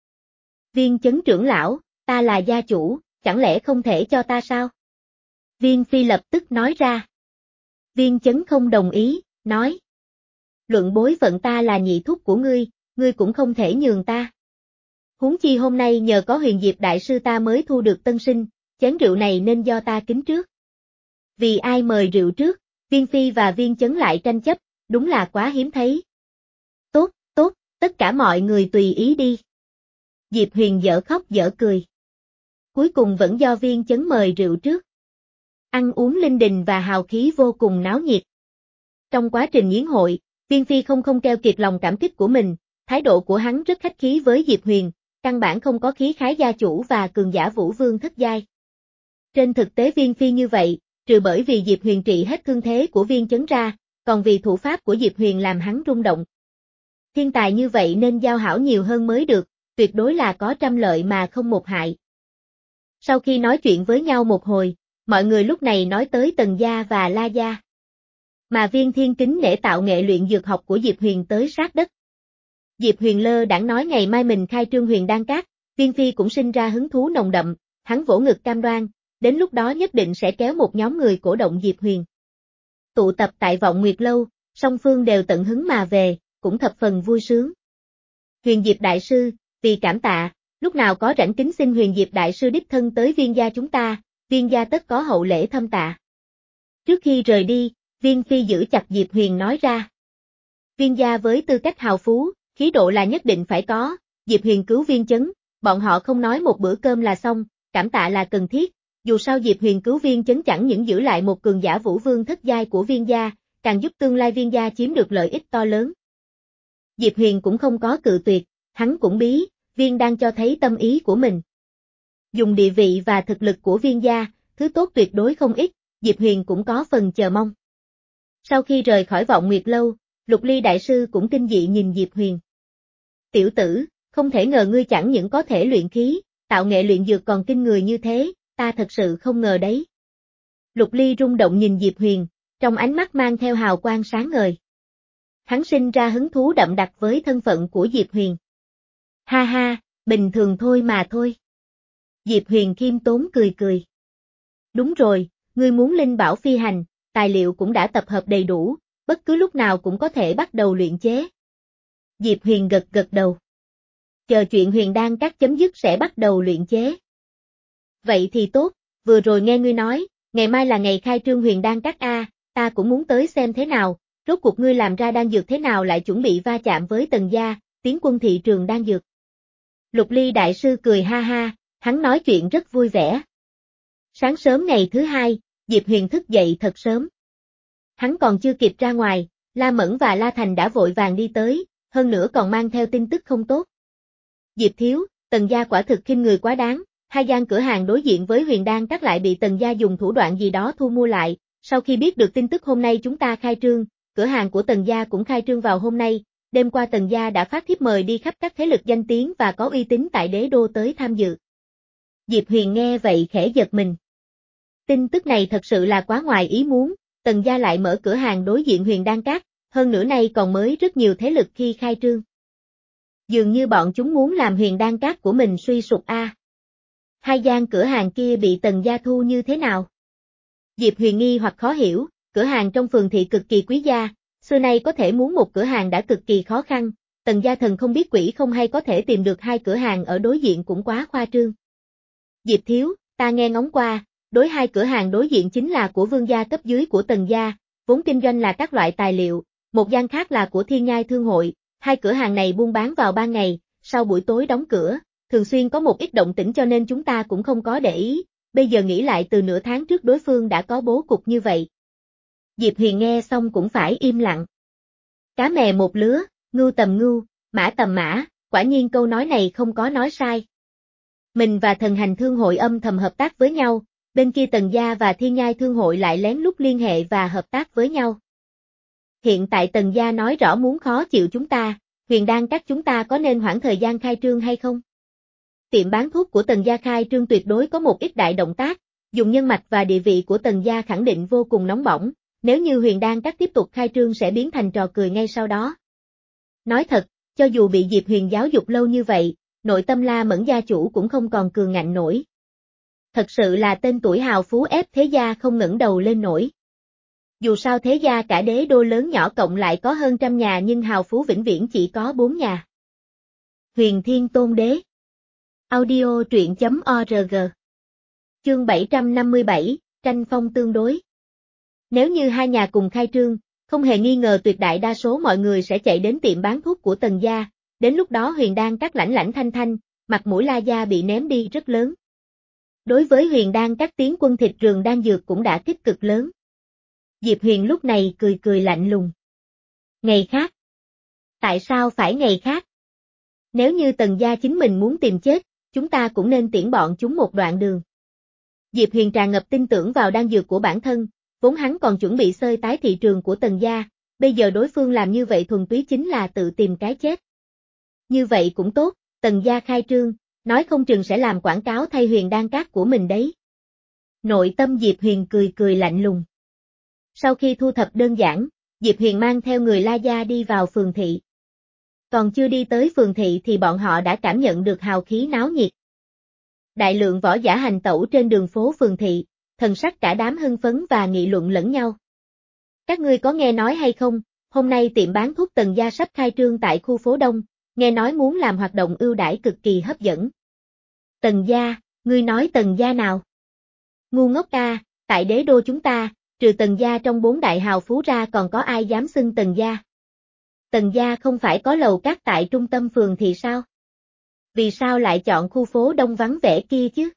Viên Chấn trưởng lão, ta là gia chủ, chẳng lẽ không thể cho ta sao? Viên phi lập tức nói ra. Viên Chấn không đồng ý, nói. Luận bối phận ta là nhị thúc của ngươi, ngươi cũng không thể nhường ta. Huống chi hôm nay nhờ có Huyền Diệp đại sư ta mới thu được tân sinh, chén rượu này nên do ta kính trước. Vì ai mời rượu trước, Viên phi và Viên Chấn lại tranh chấp, đúng là quá hiếm thấy. Tốt, tốt, tất cả mọi người tùy ý đi. Diệp Huyền dở khóc dở cười. Cuối cùng vẫn do Viên Chấn mời rượu trước. Ăn uống linh đình và hào khí vô cùng náo nhiệt. Trong quá trình yến hội, Viên phi không không keo kiệt lòng cảm kích của mình, thái độ của hắn rất khách khí với Diệp Huyền, căn bản không có khí khái gia chủ và cường giả vũ vương thất giai. Trên thực tế Viên phi như vậy, trừ bởi vì Diệp Huyền trị hết thương thế của Viên Chấn ra, còn vì thủ pháp của Diệp Huyền làm hắn rung động. Thiên tài như vậy nên giao hảo nhiều hơn mới được, tuyệt đối là có trăm lợi mà không một hại. Sau khi nói chuyện với nhau một hồi, mọi người lúc này nói tới Tần gia và La gia. Mà Viên Thiên kính nể tạo nghệ luyện dược học của Diệp Huyền tới sát đất. Diệp Huyền lơ đãng nói ngày mai mình khai trương Huyền Đan Các, Viên phi cũng sinh ra hứng thú nồng đậm, hắn vỗ ngực cam đoan, đến lúc đó nhất định sẽ kéo một nhóm người cổ động Diệp Huyền. Tụ tập tại Vọng Nguyệt Lâu, song phương đều tận hứng mà về, cũng thập phần vui sướng. Huyền Diệp Đại Sư, vì cảm tạ, lúc nào có rảnh kính xin Huyền Diệp Đại Sư đích thân tới Viên gia chúng ta, Viên gia tất có hậu lễ thâm tạ. Trước khi rời đi, Viên Phi giữ chặt Diệp Huyền nói ra. Viên gia với tư cách hào phú, khí độ là nhất định phải có, Diệp Huyền cứu Viên Chấn, bọn họ không nói một bữa cơm là xong, cảm tạ là cần thiết, dù sao Diệp Huyền cứu Viên Chấn chẳng những giữ lại một cường giả vũ vương thất giai của Viên gia, càng giúp tương lai Viên gia chiếm được lợi ích to lớn. Diệp Huyền cũng không có cự tuyệt, hắn cũng bí, Viên đang cho thấy tâm ý của mình. Dùng địa vị và thực lực của Viên gia, thứ tốt tuyệt đối không ít, Diệp Huyền cũng có phần chờ mong. Sau khi rời khỏi Vọng Nguyệt Lâu, Lục Ly Đại Sư cũng kinh dị nhìn Diệp Huyền. Tiểu tử, không thể ngờ ngươi chẳng những có thể luyện khí, tạo nghệ luyện dược còn kinh người như thế, ta thật sự không ngờ đấy. Lục Ly rung động nhìn Diệp Huyền, trong ánh mắt mang theo hào quang sáng ngời. Hắn sinh ra hứng thú đậm đặc với thân phận của Diệp Huyền. Ha ha, bình thường thôi mà thôi. Diệp Huyền khiêm tốn cười cười. Đúng rồi, ngươi muốn linh bảo phi hành, tài liệu cũng đã tập hợp đầy đủ, bất cứ lúc nào cũng có thể bắt đầu luyện chế. Diệp Huyền gật gật đầu. Chờ chuyện Huyền Đan Các chấm dứt sẽ bắt đầu luyện chế. Vậy thì tốt, vừa rồi nghe ngươi nói, ngày mai là ngày khai trương Huyền Đan Các a, ta cũng muốn tới xem thế nào, rốt cuộc ngươi làm ra đan dược thế nào lại chuẩn bị va chạm với Tần gia, tiến quân thị trường đan dược. Lục Ly Đại Sư cười ha ha, hắn nói chuyện rất vui vẻ. Sáng sớm ngày thứ hai, Diệp Huyền thức dậy thật sớm. Hắn còn chưa kịp ra ngoài, La Mẫn và La Thành đã vội vàng đi tới, hơn nữa còn mang theo tin tức không tốt. Diệp Thiếu, Tần gia quả thực khinh người quá đáng, hai gian cửa hàng đối diện với Huyền Đan Các lại bị Tần gia dùng thủ đoạn gì đó thu mua lại, sau khi biết được tin tức hôm nay chúng ta khai trương, cửa hàng của Tần gia cũng khai trương vào hôm nay, đêm qua Tần gia đã phát thiếp mời đi khắp các thế lực danh tiếng và có uy tín tại đế đô tới tham dự. Diệp Huyền nghe vậy khẽ giật mình. Tin tức này thật sự là quá ngoài ý muốn, Tần gia lại mở cửa hàng đối diện Huyền Đan Các, hơn nữa nay còn mới rất nhiều thế lực khi khai trương. Dường như bọn chúng muốn làm Huyền Đan Các của mình suy sụp a. À. Hai gian cửa hàng kia bị Tần gia thu như thế nào? Diệp Huyền nghi hoặc khó hiểu, cửa hàng trong phường thị cực kỳ quý gia, xưa nay có thể muốn một cửa hàng đã cực kỳ khó khăn, Tần gia thần không biết quỷ không hay có thể tìm được hai cửa hàng ở đối diện cũng quá khoa trương. Diệp Thiếu, ta nghe ngóng qua, đối hai cửa hàng đối diện chính là của vương gia cấp dưới của Tần gia, vốn kinh doanh là các loại tài liệu, một gian khác là của Thiên Nhai Thương hội, hai cửa hàng này buôn bán vào ban ngày, sau buổi tối đóng cửa, thường xuyên có một ít động tĩnh cho nên chúng ta cũng không có để ý, bây giờ nghĩ lại từ nửa tháng trước đối phương đã có bố cục như vậy. Diệp Huyền nghe xong cũng phải im lặng. Cá mè một lứa, ngưu tầm ngưu, mã tầm mã, quả nhiên câu nói này không có nói sai. Mình và Thần Hành Thương hội âm thầm hợp tác với nhau, bên kia Tần gia và Thiên Nhai Thương hội lại lén lút liên hệ và hợp tác với nhau. Hiện tại Tần gia nói rõ muốn khó chịu chúng ta, Huyền Đan Các chúng ta có nên hoãn thời gian khai trương hay không? Tiệm bán thuốc của Tần gia khai trương tuyệt đối có một ít đại động tác, dùng nhân mạch và địa vị của Tần gia khẳng định vô cùng nóng bỏng, nếu như Huyền Đan Các tiếp tục khai trương sẽ biến thành trò cười ngay sau đó. Nói thật, cho dù bị Diệp Huyền giáo dục lâu như vậy, nội tâm La Mẫn gia chủ cũng không còn cường ngạnh nổi. Thật sự là tên tuổi hào phú ép thế gia không ngẩng đầu lên nổi. Dù sao thế gia cả đế đô lớn nhỏ cộng lại có hơn trăm nhà nhưng hào phú vĩnh viễn chỉ có bốn nhà. Huyền Thiên Tôn Đế. Audio truyện chấm org. Chương bảy trăm năm mươi bảy, tranh phong tương đối. Nếu như hai nhà cùng khai trương, không hề nghi ngờ tuyệt đại đa số mọi người sẽ chạy đến tiệm bán thuốc của Tần gia, đến lúc đó Huyền Đan Các lãnh lãnh thanh thanh, mặt mũi La gia bị ném đi rất lớn. Đối với Huyền Đan Các tiến quân thịt rừng đan dược cũng đã kích cực lớn. Diệp Huyền lúc này cười cười lạnh lùng. Ngày khác? Tại sao phải ngày khác? Nếu như Tần gia chính mình muốn tìm chết, chúng ta cũng nên tiễn bọn chúng một đoạn đường. Diệp Huyền tràn ngập tin tưởng vào đan dược của bản thân, vốn hắn còn chuẩn bị xơi tái thị trường của Tần gia, bây giờ đối phương làm như vậy thuần túy chính là tự tìm cái chết. Như vậy cũng tốt, Tần gia khai trương, nói không chừng sẽ làm quảng cáo thay Huyền Đan Các của mình đấy. Nội tâm Diệp Huyền cười cười lạnh lùng. Sau khi thu thập đơn giản, Diệp Huyền mang theo người La gia đi vào phường thị. Còn chưa đi tới phường thị thì bọn họ đã cảm nhận được hào khí náo nhiệt. Đại lượng võ giả hành tẩu trên đường phố phường thị, thần sắc cả đám hưng phấn và nghị luận lẫn nhau. Các ngươi có nghe nói hay không, hôm nay tiệm bán thuốc Tần gia sắp khai trương tại khu phố Đông, nghe nói muốn làm hoạt động ưu đãi cực kỳ hấp dẫn. Tần gia, ngươi nói Tần gia nào? Ngu ngốc a, tại đế đô chúng ta, trừ Tần gia trong bốn đại hào phú ra còn có ai dám xưng Tần gia? Tần gia không phải có lầu các tại trung tâm phường thì sao? Vì sao lại chọn khu phố Đông vắng vẻ kia chứ?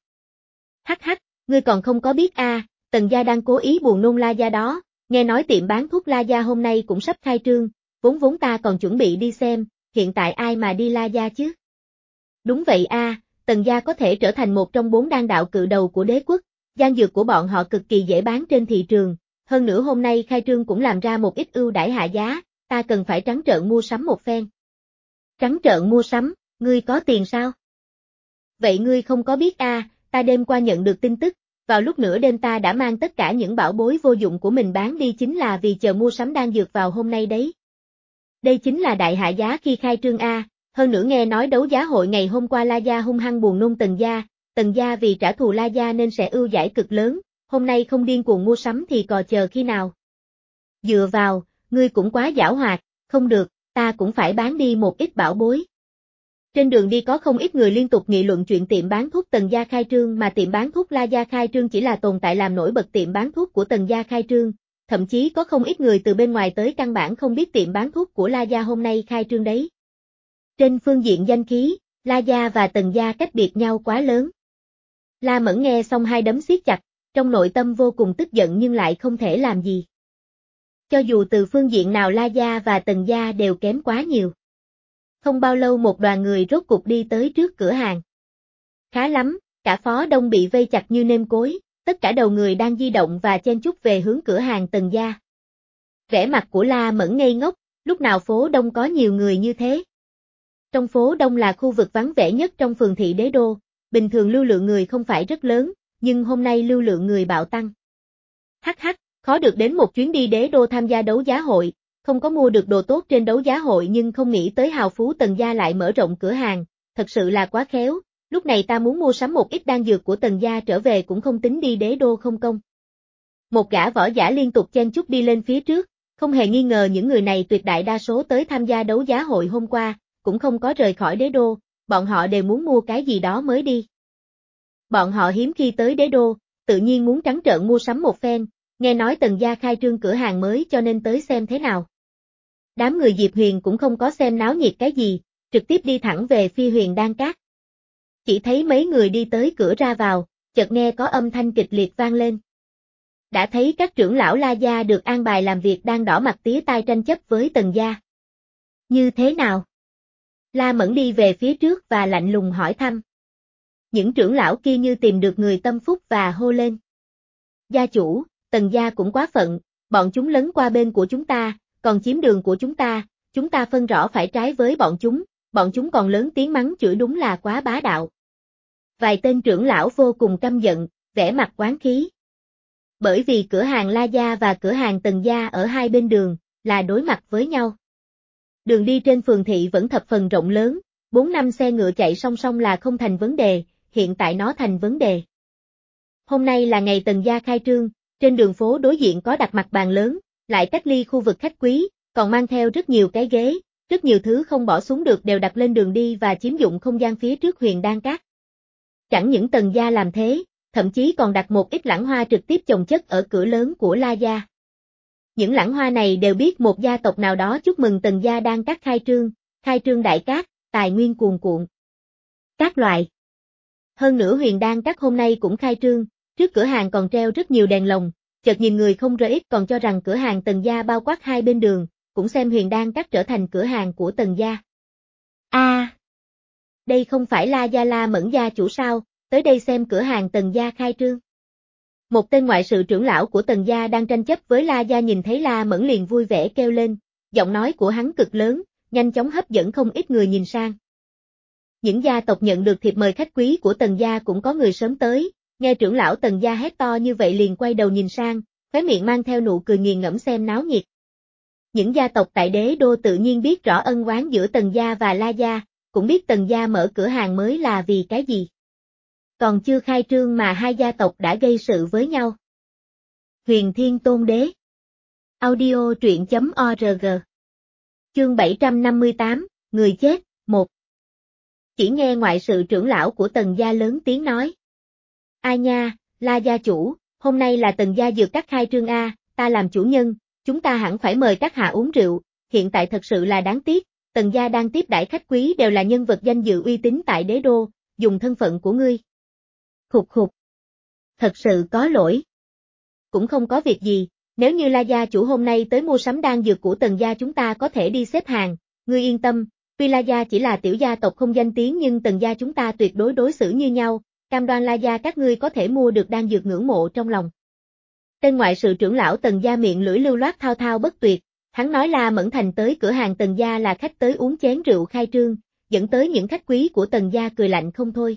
Hắc hắc, ngươi còn không có biết a, à, Tần gia đang cố ý buồn nôn La gia đó, nghe nói tiệm bán thuốc La gia hôm nay cũng sắp khai trương, vốn vốn ta còn chuẩn bị đi xem, hiện tại ai mà đi La gia chứ? Đúng vậy a, à, Tần gia có thể trở thành một trong bốn đan đạo cự đầu của đế quốc, đan dược của bọn họ cực kỳ dễ bán trên thị trường, hơn nữa hôm nay khai trương cũng làm ra một ít ưu đãi hạ giá, ta cần phải trắng trợn mua sắm một phen. Trắng trợn mua sắm, ngươi có tiền sao? Vậy ngươi không có biết a, à, ta đêm qua nhận được tin tức, vào lúc nửa đêm ta đã mang tất cả những bảo bối vô dụng của mình bán đi chính là vì chờ mua sắm đan dược vào hôm nay đấy. Đây chính là đại hạ giá khi khai trương a, hơn nữa nghe nói đấu giá hội ngày hôm qua La gia hung hăng buồn nôn Tần gia, Tần gia vì trả thù La gia nên sẽ ưu đãi cực lớn, hôm nay không điên cuồng mua sắm thì còn chờ khi nào? Dựa vào, ngươi cũng quá giảo hoạt, không được, ta cũng phải bán đi một ít bảo bối. Trên đường đi có không ít người liên tục nghị luận chuyện tiệm bán thuốc Tần gia khai trương mà tiệm bán thuốc La gia khai trương chỉ là tồn tại làm nổi bật tiệm bán thuốc của Tần gia khai trương, thậm chí có không ít người từ bên ngoài tới căn bản không biết tiệm bán thuốc của La gia hôm nay khai trương đấy. Trên phương diện danh khí, La gia và Tần gia cách biệt nhau quá lớn. La Mẫn nghe xong hai đấm siết chặt, trong nội tâm vô cùng tức giận nhưng lại không thể làm gì. Cho dù từ phương diện nào La gia và Tần gia đều kém quá nhiều. Không bao lâu một đoàn người rốt cục đi tới trước cửa hàng. Khá lắm, cả phó đông bị vây chặt như nêm cối, tất cả đầu người đang di động và chen chúc về hướng cửa hàng Tần gia. Vẻ mặt của La Mẫn ngây ngốc, lúc nào phố đông có nhiều người như thế? Trong phố đông là khu vực vắng vẻ nhất trong phường thị đế đô, bình thường lưu lượng người không phải rất lớn, nhưng hôm nay lưu lượng người bạo tăng. Hắc hắc, khó được đến một chuyến đi đế đô tham gia đấu giá hội, không có mua được đồ tốt trên đấu giá hội nhưng không nghĩ tới hào phú Tần gia lại mở rộng cửa hàng, thật sự là quá khéo, lúc này ta muốn mua sắm một ít đan dược của Tần gia trở về cũng không tính đi đế đô không công. Một gã võ giả liên tục chen chúc đi lên phía trước, không hề nghi ngờ những người này tuyệt đại đa số tới tham gia đấu giá hội hôm qua, cũng không có rời khỏi đế đô, bọn họ đều muốn mua cái gì đó mới đi. Bọn họ hiếm khi tới đế đô, tự nhiên muốn trắng trợn mua sắm một phen, nghe nói Tần gia khai trương cửa hàng mới cho nên tới xem thế nào. Đám người Diệp Huyền cũng không có xem náo nhiệt cái gì, trực tiếp đi thẳng về Phi Huyền Đan Các. Chỉ thấy mấy người đi tới cửa ra vào, chợt nghe có âm thanh kịch liệt vang lên. Đã thấy các trưởng lão La gia được an bài làm việc đang đỏ mặt tía tai tranh chấp với Tần gia. Như thế nào? La Mẫn đi về phía trước và lạnh lùng hỏi thăm. Những trưởng lão kia như tìm được người tâm phúc và hô lên. Gia chủ, Tần gia cũng quá phận, bọn chúng lấn qua bên của chúng ta, còn chiếm đường của chúng ta, chúng ta phân rõ phải trái với bọn chúng, bọn chúng còn lớn tiếng mắng chửi đúng là quá bá đạo. Vài tên trưởng lão vô cùng căm giận, vẻ mặt oán khí. Bởi vì cửa hàng La gia và cửa hàng Tần gia ở hai bên đường, là đối mặt với nhau. Đường đi trên phường thị vẫn thập phần rộng lớn, bốn năm xe ngựa chạy song song là không thành vấn đề, hiện tại nó thành vấn đề. Hôm nay là ngày Tần gia khai trương, trên đường phố đối diện có đặt mặt bàn lớn, lại cách ly khu vực khách quý, còn mang theo rất nhiều cái ghế, rất nhiều thứ không bỏ xuống được đều đặt lên đường đi và chiếm dụng không gian phía trước Huyền Đan Các. Chẳng những Tần gia làm thế, thậm chí còn đặt một ít lẵng hoa trực tiếp chồng chất ở cửa lớn của La gia. Những lẵng hoa này đều biết một gia tộc nào đó chúc mừng Tần gia Đan Các khai trương, khai trương đại cát, tài nguyên cuồn cuộn. Các loại. Hơn nữa Huyền Đan Các hôm nay cũng khai trương, trước cửa hàng còn treo rất nhiều đèn lồng, chợt nhìn người không rơi ít còn cho rằng cửa hàng Tần gia bao quát hai bên đường, cũng xem Huyền Đan Các trở thành cửa hàng của Tần gia. A, à, đây không phải La gia La Mẫn gia chủ sao, tới đây xem cửa hàng Tần gia khai trương. Một tên ngoại sự trưởng lão của Tần gia đang tranh chấp với La gia nhìn thấy La Mẫn liền vui vẻ kêu lên, giọng nói của hắn cực lớn, nhanh chóng hấp dẫn không ít người nhìn sang. Những gia tộc nhận được thiệp mời khách quý của Tần gia cũng có người sớm tới, nghe trưởng lão Tần gia hét to như vậy liền quay đầu nhìn sang, khóe miệng mang theo nụ cười nghiền ngẫm xem náo nhiệt. Những gia tộc tại đế đô tự nhiên biết rõ ân oán giữa Tần gia và La gia, cũng biết Tần gia mở cửa hàng mới là vì cái gì. Còn chưa khai trương mà hai gia tộc đã gây sự với nhau. Huyền Thiên Tôn Đế. Audio truyện chấm org Chương bảy trăm năm mươi tám, người chết, một. Chỉ nghe ngoại sự trưởng lão của Tần gia lớn tiếng nói. Ai nha, La gia chủ, hôm nay là Tần gia dược các khai trương a, ta làm chủ nhân, chúng ta hẳn phải mời các hạ uống rượu, hiện tại thật sự là đáng tiếc, Tần gia đang tiếp đãi khách quý đều là nhân vật danh dự uy tín tại đế đô, dùng thân phận của ngươi. Khục khục. Thật sự có lỗi. Cũng không có việc gì, nếu như La gia chủ hôm nay tới mua sắm đan dược của Tần gia chúng ta có thể đi xếp hàng, ngươi yên tâm, tuy La gia chỉ là tiểu gia tộc không danh tiếng nhưng Tần gia chúng ta tuyệt đối đối xử như nhau, cam đoan La gia các ngươi có thể mua được đan dược ngưỡng mộ trong lòng. Tên ngoại sự trưởng lão Tần gia miệng lưỡi lưu loát thao thao bất tuyệt, hắn nói La Mẫn Thành tới cửa hàng Tần gia là khách tới uống chén rượu khai trương, dẫn tới những khách quý của Tần gia cười lạnh không thôi.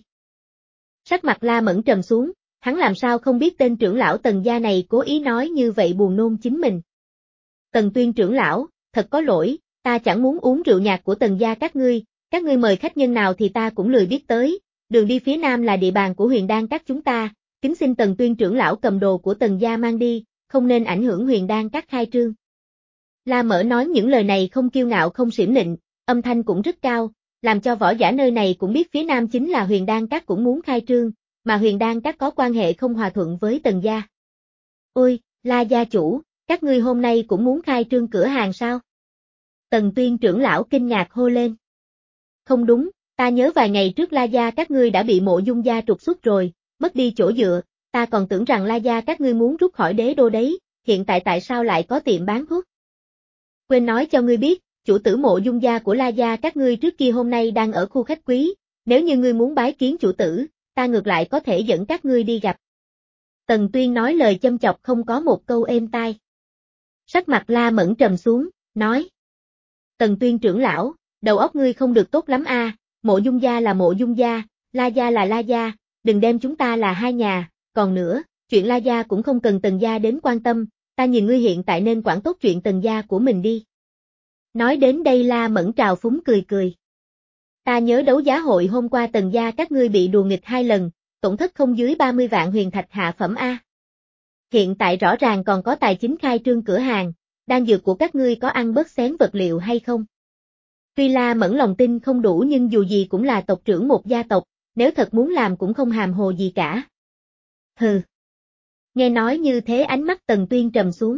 Sắc mặt La Mẫn trầm xuống, hắn làm sao không biết tên trưởng lão Tần gia này cố ý nói như vậy buồn nôn chính mình. Tần Tuyên trưởng lão, thật có lỗi, ta chẳng muốn uống rượu nhạt của Tần gia các ngươi, các ngươi mời khách nhân nào thì ta cũng lười biết tới, đường đi phía nam là địa bàn của Huyền Đan các chúng ta, kính xin Tần Tuyên trưởng lão cầm đồ của Tần gia mang đi, không nên ảnh hưởng Huyền Đan các khai trương. La Mỡ nói những lời này không kiêu ngạo không xiểm nịnh, âm thanh cũng rất cao, làm cho võ giả nơi này cũng biết phía nam chính là Huyền Đan các cũng muốn khai trương, mà Huyền Đan các có quan hệ không hòa thuận với Tần gia. Ôi, La gia chủ, các ngươi hôm nay cũng muốn khai trương cửa hàng sao? Tần Tuyên trưởng lão kinh ngạc hô lên. Không đúng, ta nhớ vài ngày trước La gia các ngươi đã bị Mộ Dung gia trục xuất rồi, mất đi chỗ dựa, ta còn tưởng rằng La gia các ngươi muốn rút khỏi đế đô đấy, hiện tại tại sao lại có tiệm bán thuốc? Quên nói cho ngươi biết, chủ tử Mộ Dung gia của La gia các ngươi trước kia hôm nay đang ở khu khách quý, nếu như ngươi muốn bái kiến chủ tử, ta ngược lại có thể dẫn các ngươi đi gặp. Tần Tuyên nói lời châm chọc không có một câu êm tai. Sắc mặt La Mẫn trầm xuống, nói. Tần Tuyên trưởng lão, đầu óc ngươi không được tốt lắm a, Mộ Dung gia là Mộ Dung gia, La gia là La gia, đừng đem chúng ta là hai nhà, còn nữa, chuyện La gia cũng không cần Tần gia đến quan tâm, ta nhìn ngươi hiện tại nên quản tốt chuyện Tần gia của mình đi. Nói đến đây La Mẫn trào phúng cười cười. Ta nhớ đấu giá hội hôm qua Tần gia các ngươi bị đùa nghịch hai lần, tổn thất không dưới ba mươi vạn huyền thạch hạ phẩm a. Hiện tại rõ ràng còn có tài chính khai trương cửa hàng, đan dược của các ngươi có ăn bớt xén vật liệu hay không? Tuy La Mẫn lòng tin không đủ nhưng dù gì cũng là tộc trưởng một gia tộc, nếu thật muốn làm cũng không hàm hồ gì cả. Hừ. Nghe nói như thế ánh mắt Tần Tuyên trầm xuống.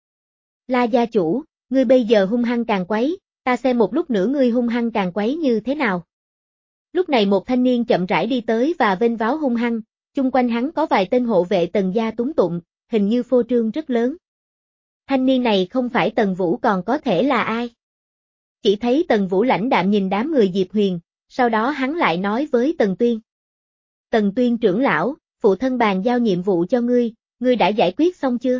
La gia chủ, ngươi bây giờ hung hăng càng quấy, ta xem một lúc nữa ngươi hung hăng càng quấy như thế nào. Lúc này một thanh niên chậm rãi đi tới và vênh váo hung hăng, chung quanh hắn có vài tên hộ vệ Tần gia túng tụng, hình như phô trương rất lớn. Thanh niên này không phải Tần Vũ còn có thể là ai? Chỉ thấy Tần Vũ lãnh đạm nhìn đám người Diệp Huyền, sau đó hắn lại nói với Tần Tuyên. Tần Tuyên trưởng lão, phụ thân bàn giao nhiệm vụ cho ngươi, ngươi đã giải quyết xong chưa?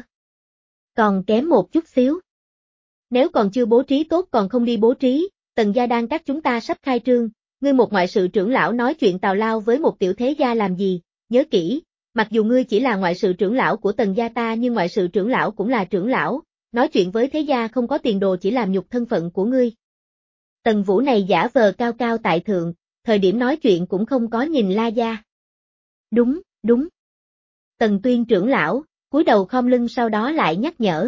Còn kém một chút xíu. Nếu còn chưa bố trí tốt còn không đi bố trí, Tần gia đang các chúng ta sắp khai trương, ngươi một ngoại sự trưởng lão nói chuyện tào lao với một tiểu thế gia làm gì, nhớ kỹ, mặc dù ngươi chỉ là ngoại sự trưởng lão của Tần gia ta nhưng ngoại sự trưởng lão cũng là trưởng lão, nói chuyện với thế gia không có tiền đồ chỉ làm nhục thân phận của ngươi. Tần Vũ này giả vờ cao cao tại thượng, thời điểm nói chuyện cũng không có nhìn La gia. Đúng, đúng. Tần Tuyên trưởng lão, cúi đầu khom lưng sau đó lại nhắc nhở.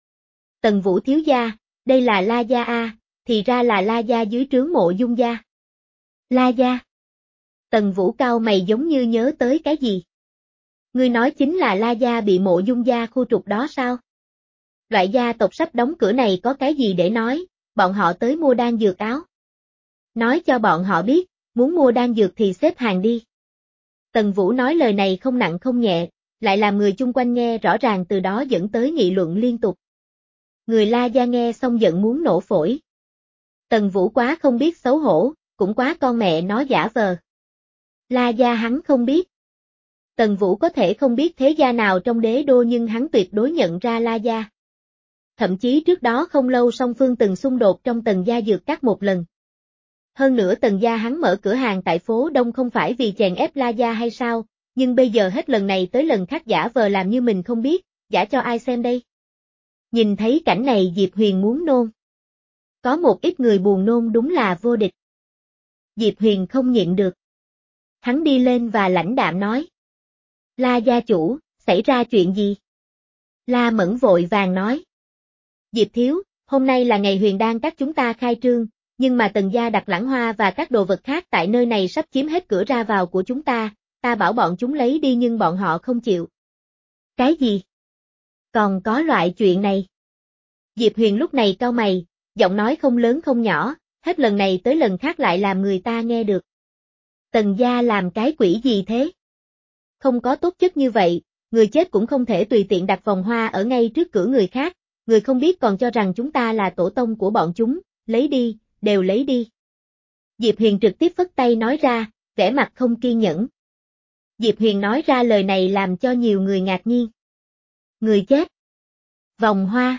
Tần Vũ thiếu gia, đây là La gia a, thì ra là La gia dưới trướng Mộ Dung gia. La gia. Tần Vũ cao mày giống như nhớ tới cái gì. Ngươi nói chính là La gia bị Mộ Dung gia khu trục đó sao? Loại gia tộc sắp đóng cửa này có cái gì để nói, bọn họ tới mua đan dược áo. Nói cho bọn họ biết, muốn mua đan dược thì xếp hàng đi. Tần Vũ nói lời này không nặng không nhẹ, lại làm người chung quanh nghe rõ ràng từ đó dẫn tới nghị luận liên tục. Người La gia nghe xong giận muốn nổ phổi. Tần Vũ quá không biết xấu hổ, cũng quá con mẹ nó giả vờ. La gia hắn không biết. Tần Vũ có thể không biết thế gia nào trong đế đô nhưng hắn tuyệt đối nhận ra La gia. Thậm chí trước đó không lâu song phương từng xung đột trong Tần gia dược các một lần. Hơn nữa Tần gia hắn mở cửa hàng tại phố Đông không phải vì chèn ép La gia hay sao, nhưng bây giờ hết lần này tới lần khác giả vờ làm như mình không biết, giả cho ai xem đây. Nhìn thấy cảnh này Diệp Huyền muốn nôn. Có một ít người buồn nôn đúng là vô địch. Diệp Huyền không nhịn được. Hắn đi lên và lãnh đạm nói. La gia chủ, xảy ra chuyện gì? La Mẫn vội vàng nói. Diệp thiếu, Hôm nay là ngày huyền đan các chúng ta khai trương, nhưng mà Tần gia đặt lẵng hoa và các đồ vật khác tại nơi này sắp chiếm hết cửa ra vào của chúng ta, ta bảo bọn chúng lấy đi nhưng bọn họ không chịu. Cái gì? Còn có loại chuyện này? Diệp Huyền lúc này cau mày, giọng nói không lớn không nhỏ, hết lần này tới lần khác lại làm người ta nghe được. Tần gia làm cái quỷ gì thế? Không có tốt chất như vậy, người chết cũng không thể tùy tiện đặt vòng hoa ở ngay trước cửa người khác, người không biết còn cho rằng chúng ta là tổ tông của bọn chúng, lấy đi, đều lấy đi. Diệp Huyền trực tiếp phất tay nói ra, vẻ mặt không kiên nhẫn. Diệp Huyền nói ra lời này làm cho nhiều người ngạc nhiên. Người chết. Vòng hoa.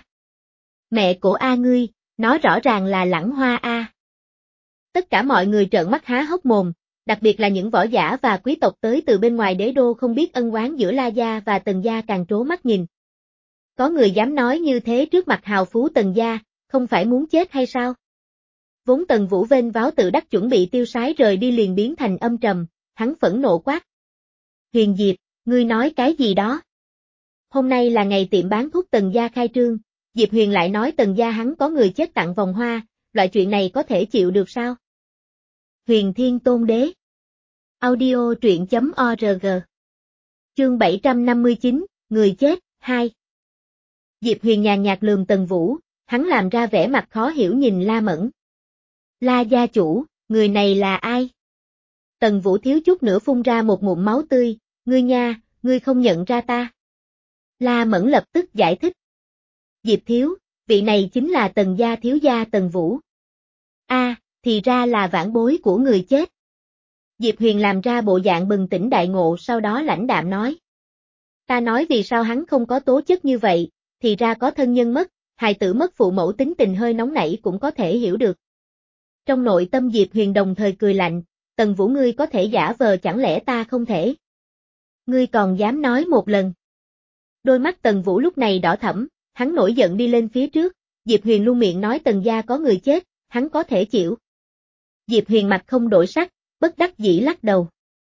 Mẹ của A ngươi, nó rõ ràng là lẵng hoa A. Tất cả mọi người trợn mắt há hốc mồm, đặc biệt là những võ giả và quý tộc tới từ bên ngoài đế đô không biết ân oán giữa La gia và Tần gia càng trố mắt nhìn. Có người dám nói như thế trước mặt hào phú Tần gia, không phải muốn chết hay sao? Vốn Tần Vũ vênh váo tự đắc chuẩn bị tiêu sái rời đi liền biến thành âm trầm, hắn phẫn nộ quát. Huyền Diệp, ngươi nói cái gì đó? Hôm nay là ngày tiệm bán thuốc Tần gia khai trương, Diệp Huyền lại nói Tần gia hắn có người chết tặng vòng hoa, loại chuyện này có thể chịu được sao? Huyền Thiên Tôn Đế. Audio truyện chấm org. Chương bảy trăm năm mươi chín, người chết, hai. Diệp Huyền nhàn nhạt lườm Tần Vũ, hắn làm ra vẻ mặt khó hiểu nhìn La Mẫn. La gia chủ, người này là ai? Tần Vũ thiếu chút nữa phun ra một ngụm máu tươi, ngươi nha, ngươi không nhận ra ta. La Mẫn lập tức giải thích. Diệp thiếu, vị này chính là Tần gia thiếu gia Tần Vũ. A, à, thì ra là vãn bối của người chết. Diệp Huyền làm ra bộ dạng bừng tỉnh đại ngộ sau đó lãnh đạm nói. Ta nói vì sao hắn không có tố chất như vậy, thì ra có thân nhân mất, hài tử mất phụ mẫu tính tình hơi nóng nảy cũng có thể hiểu được. Trong nội tâm Diệp Huyền đồng thời cười lạnh, Tần Vũ ngươi có thể giả vờ chẳng lẽ ta không thể? Ngươi còn dám nói một lần. Đôi mắt Tần Vũ lúc này đỏ thẫm, hắn nổi giận đi lên phía trước, Diệp Huyền luôn miệng nói Tần gia có người chết, hắn có thể chịu. Diệp Huyền mặt không đổi sắc, bất đắc dĩ lắc đầu.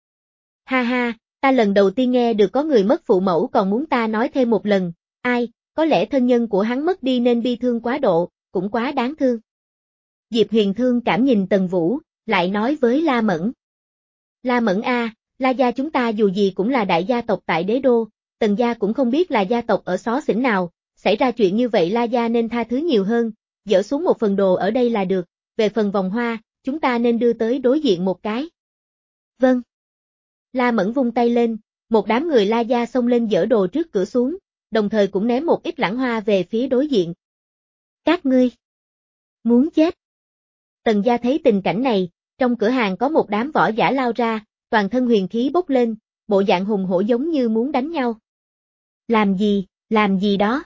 Ha ha, ta lần đầu tiên nghe được có người mất phụ mẫu còn muốn ta nói thêm một lần, ai, có lẽ thân nhân của hắn mất đi nên bi thương quá độ, cũng quá đáng thương. Diệp Huyền thương cảm nhìn Tần Vũ, lại nói với La Mẫn. La Mẫn a, La gia chúng ta dù gì cũng là đại gia tộc tại đế đô, Tần gia cũng không biết là gia tộc ở xó xỉnh nào, xảy ra chuyện như vậy La gia nên tha thứ nhiều hơn, dỡ xuống một phần đồ ở đây là được, về phần vòng hoa, chúng ta nên đưa tới đối diện một cái. Vâng. La Mẫn vung tay lên, một đám người La gia xông lên dỡ đồ trước cửa xuống, đồng thời cũng ném một ít lẵng hoa về phía đối diện. Các ngươi muốn chết. Tần gia thấy tình cảnh này, trong cửa hàng có một đám võ giả lao ra, toàn thân huyền khí bốc lên, bộ dạng hùng hổ giống như muốn đánh nhau. Làm gì, làm gì đó.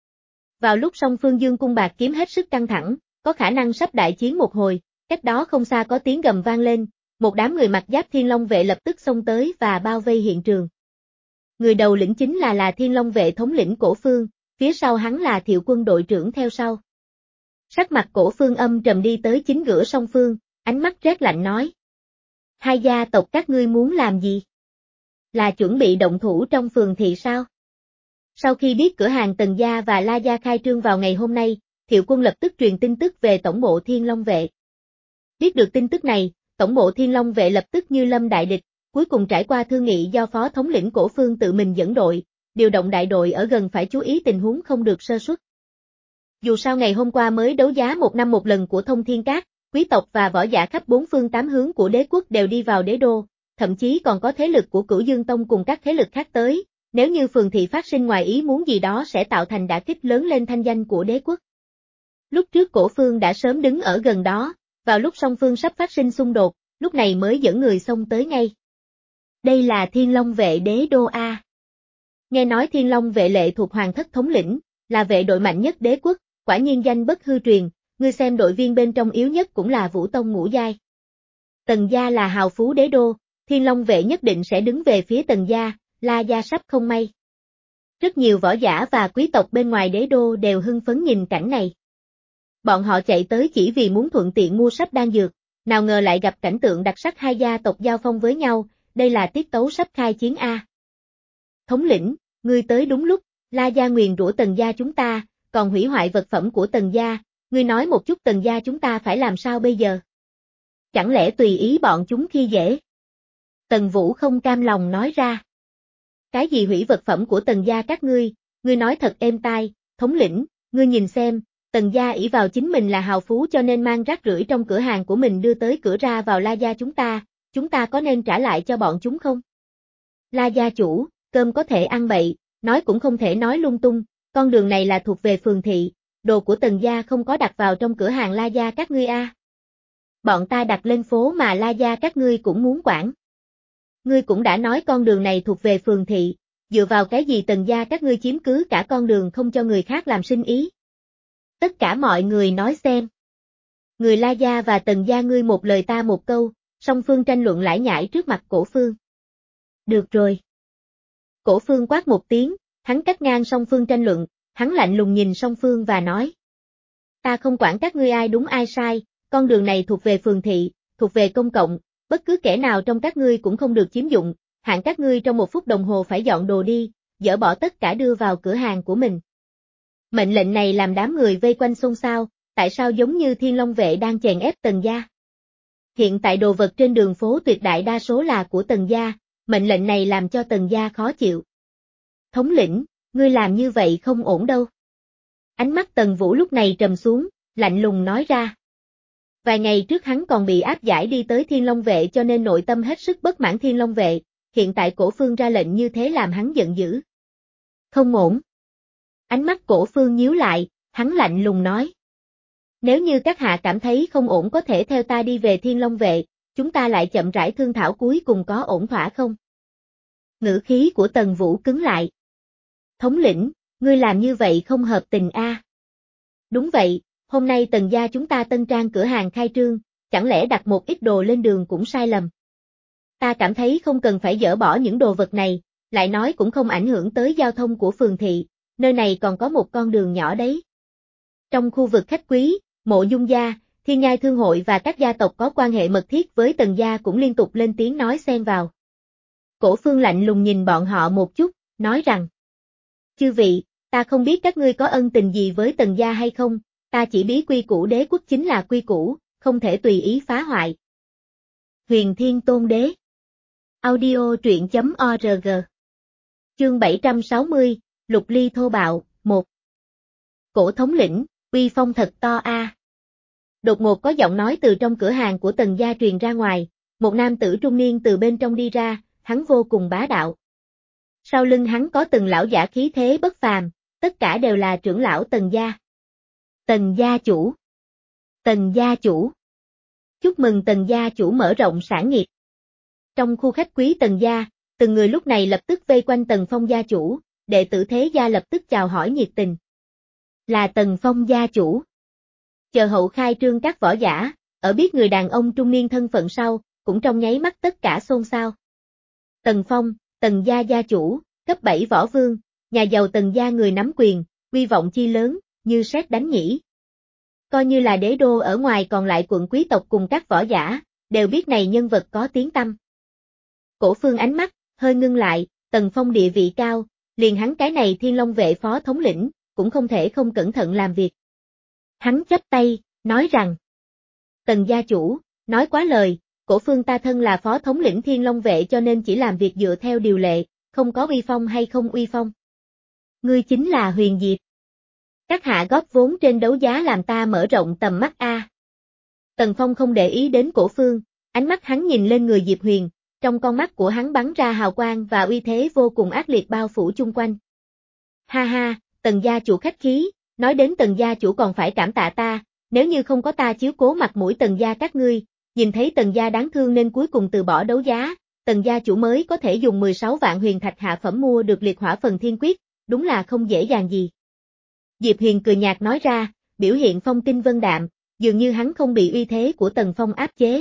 Vào lúc song phương dương cung bạc kiếm hết sức căng thẳng, có khả năng sắp đại chiến một hồi, cách đó không xa có tiếng gầm vang lên, một đám người mặc giáp Thiên Long vệ lập tức xông tới và bao vây hiện trường. Người đầu lĩnh chính là là Thiên Long vệ thống lĩnh Cổ Phương, phía sau hắn là Thiệu quân đội trưởng theo sau. Sắc mặt Cổ Phương âm trầm đi tới chính giữa song phương, ánh mắt rét lạnh nói. Hai gia tộc các ngươi muốn làm gì? Là chuẩn bị động thủ trong phường thị sao? Sau khi biết cửa hàng Tần gia và La gia khai trương vào ngày hôm nay, Thiệu quân lập tức truyền tin tức về tổng bộ Thiên Long vệ. Biết được tin tức này, tổng bộ Thiên Long vệ lập tức như lâm đại địch, cuối cùng trải qua thương nghị do phó thống lĩnh Cổ Phương tự mình dẫn đội, điều động đại đội ở gần phải chú ý tình huống không được sơ suất. Dù sao ngày hôm qua mới đấu giá một năm một lần của Thông Thiên Các, quý tộc và võ giả khắp bốn phương tám hướng của đế quốc đều đi vào đế đô, thậm chí còn có thế lực của Cửu Dương Tông cùng các thế lực khác tới, nếu như phường thị phát sinh ngoài ý muốn gì đó sẽ tạo thành đả kích lớn lên thanh danh của đế quốc. Lúc trước Cổ Phương đã sớm đứng ở gần đó, vào lúc song phương sắp phát sinh xung đột, lúc này mới dẫn người xông tới ngay. Đây là Thiên Long vệ đế đô A. Nghe nói Thiên Long vệ lệ thuộc Hoàng thất thống lĩnh, là vệ đội mạnh nhất đế quốc, quả nhiên danh bất hư truyền, ngươi xem đội viên bên trong yếu nhất cũng là Vũ Tông ngũ giai. Tần gia là hào phú đế đô, Thiên Long vệ nhất định sẽ đứng về phía Tần gia, La gia sắp không may. Rất nhiều võ giả và quý tộc bên ngoài đế đô đều hưng phấn nhìn cảnh này. Bọn họ chạy tới chỉ vì muốn thuận tiện mua sắp đan dược, nào ngờ lại gặp cảnh tượng đặc sắc hai gia tộc giao phong với nhau, đây là tiết tấu sắp khai chiến A. Thống lĩnh, ngươi tới đúng lúc, La gia nguyền rủa Tần gia chúng ta, còn hủy hoại vật phẩm của Tần gia, ngươi nói một chút Tần gia chúng ta phải làm sao bây giờ? Chẳng lẽ tùy ý bọn chúng khi dễ? Tần Vũ không cam lòng nói ra. Cái gì hủy vật phẩm của Tần gia các ngươi, ngươi nói thật êm tai, thống lĩnh, ngươi nhìn xem, Tần gia ỷ vào chính mình là hào phú cho nên mang rác rưởi trong cửa hàng của mình đưa tới cửa ra vào La gia chúng ta, chúng ta có nên trả lại cho bọn chúng không? La gia chủ, cơm có thể ăn bậy, nói cũng không thể nói lung tung, con đường này là thuộc về phường thị, đồ của Tần gia không có đặt vào trong cửa hàng La gia các ngươi a. Bọn ta đặt lên phố mà La gia các ngươi cũng muốn quản. Ngươi cũng đã nói con đường này thuộc về phường thị, dựa vào cái gì Tần gia các ngươi chiếm cứ cả con đường không cho người khác làm sinh ý? Tất cả mọi người nói xem. Người La gia và Tần gia ngươi một lời ta một câu, song phương tranh luận lải nhải trước mặt Cổ Phương. Được rồi. Cổ Phương quát một tiếng, hắn cắt ngang song phương tranh luận, hắn lạnh lùng nhìn song phương và nói. Ta không quản các ngươi ai đúng ai sai, con đường này thuộc về phường thị, thuộc về công cộng, bất cứ kẻ nào trong các ngươi cũng không được chiếm dụng, hạn các ngươi trong một phút đồng hồ phải dọn đồ đi, dỡ bỏ tất cả đưa vào cửa hàng của mình. Mệnh lệnh này làm đám người vây quanh xôn xao, tại sao giống như Thiên Long vệ đang chèn ép Tần gia? Hiện tại đồ vật trên đường phố tuyệt đại đa số là của Tần gia, mệnh lệnh này làm cho Tần gia khó chịu. Thống lĩnh, ngươi làm như vậy không ổn đâu. Ánh mắt Tần Vũ lúc này trầm xuống, lạnh lùng nói ra. Vài ngày trước hắn còn bị áp giải đi tới Thiên Long vệ cho nên nội tâm hết sức bất mãn Thiên Long vệ, hiện tại Cổ Phương ra lệnh như thế làm hắn giận dữ. Không ổn. Ánh mắt Cổ Phương nhíu lại, hắn lạnh lùng nói. Nếu như các hạ cảm thấy không ổn có thể theo ta đi về Thiên Long vệ, chúng ta lại chậm rãi thương thảo cuối cùng có ổn thỏa không? Ngữ khí của Tần Vũ cứng lại. Thống lĩnh, ngươi làm như vậy không hợp tình a. À. Đúng vậy, hôm nay Tần gia chúng ta tân trang cửa hàng khai trương, chẳng lẽ đặt một ít đồ lên đường cũng sai lầm. Ta cảm thấy không cần phải dỡ bỏ những đồ vật này, lại nói cũng không ảnh hưởng tới giao thông của phường thị, nơi này còn có một con đường nhỏ đấy. Trong khu vực khách quý, Mộ Dung gia, Thiên Nhai Thương hội và các gia tộc có quan hệ mật thiết với Tần gia cũng liên tục lên tiếng nói xen vào. Cổ Phương lạnh lùng nhìn bọn họ một chút, nói rằng. Chư vị, ta không biết các ngươi có ân tình gì với Tần gia hay không, ta chỉ biết quy củ đế quốc chính là quy củ, không thể tùy ý phá hoại. Huyền Thiên Tôn Đế. Audio truyện chấm org. Chương bảy trăm sáu mươi, Lục Ly thô bạo, một. Cổ thống lĩnh, uy phong thật to a. À. Đột ngột có giọng nói từ trong cửa hàng của Tần gia truyền ra ngoài, một nam tử trung niên từ bên trong đi ra, hắn vô cùng bá đạo. Sau lưng hắn có từng lão giả khí thế bất phàm, tất cả đều là trưởng lão Tần gia. Tần gia chủ. Tần gia chủ. Chúc mừng Tần gia chủ mở rộng sản nghiệp. Trong khu khách quý Tần gia, từng người lúc này lập tức vây quanh Tần Phong gia chủ, đệ tử thế gia lập tức chào hỏi nhiệt tình. Là Tần Phong gia chủ. Chờ hậu khai trương các võ giả, ở biết người đàn ông trung niên thân phận sau, cũng trong nháy mắt tất cả xôn xao. Tần Phong, Tần gia gia chủ, cấp bảy võ vương, nhà giàu Tần gia người nắm quyền, uy vọng chi lớn, như sét đánh nhỉ. Coi như là đế đô ở ngoài còn lại quận quý tộc cùng các võ giả, đều biết này nhân vật có tiếng tăm. Cổ Phương ánh mắt, hơi ngưng lại, Tần Phong địa vị cao, liền hắn cái này Thiên Long vệ phó thống lĩnh, cũng không thể không cẩn thận làm việc. Hắn chắp tay, nói rằng, Tần gia chủ, nói quá lời, Cổ Phương ta thân là phó thống lĩnh Thiên Long vệ cho nên chỉ làm việc dựa theo điều lệ, không có uy phong hay không uy phong. Ngươi chính là Huyền Diệp. Các hạ góp vốn trên đấu giá làm ta mở rộng tầm mắt a. Tần Phong không để ý đến Cổ Phương, ánh mắt hắn nhìn lên người Diệp Huyền, trong con mắt của hắn bắn ra hào quang và uy thế vô cùng ác liệt bao phủ chung quanh. Ha ha, Tần gia chủ khách khí, nói đến Tần gia chủ còn phải cảm tạ ta, nếu như không có ta chiếu cố mặt mũi Tần gia các ngươi, nhìn thấy Tần gia đáng thương nên cuối cùng từ bỏ đấu giá, Tần gia chủ mới có thể dùng mười sáu vạn huyền thạch hạ phẩm mua được liệt hỏa phần thiên quyết, đúng là không dễ dàng gì. Diệp Huyền cười nhạt nói ra, biểu hiện phong kinh vân đạm, dường như hắn không bị uy thế của Tần Phong áp chế.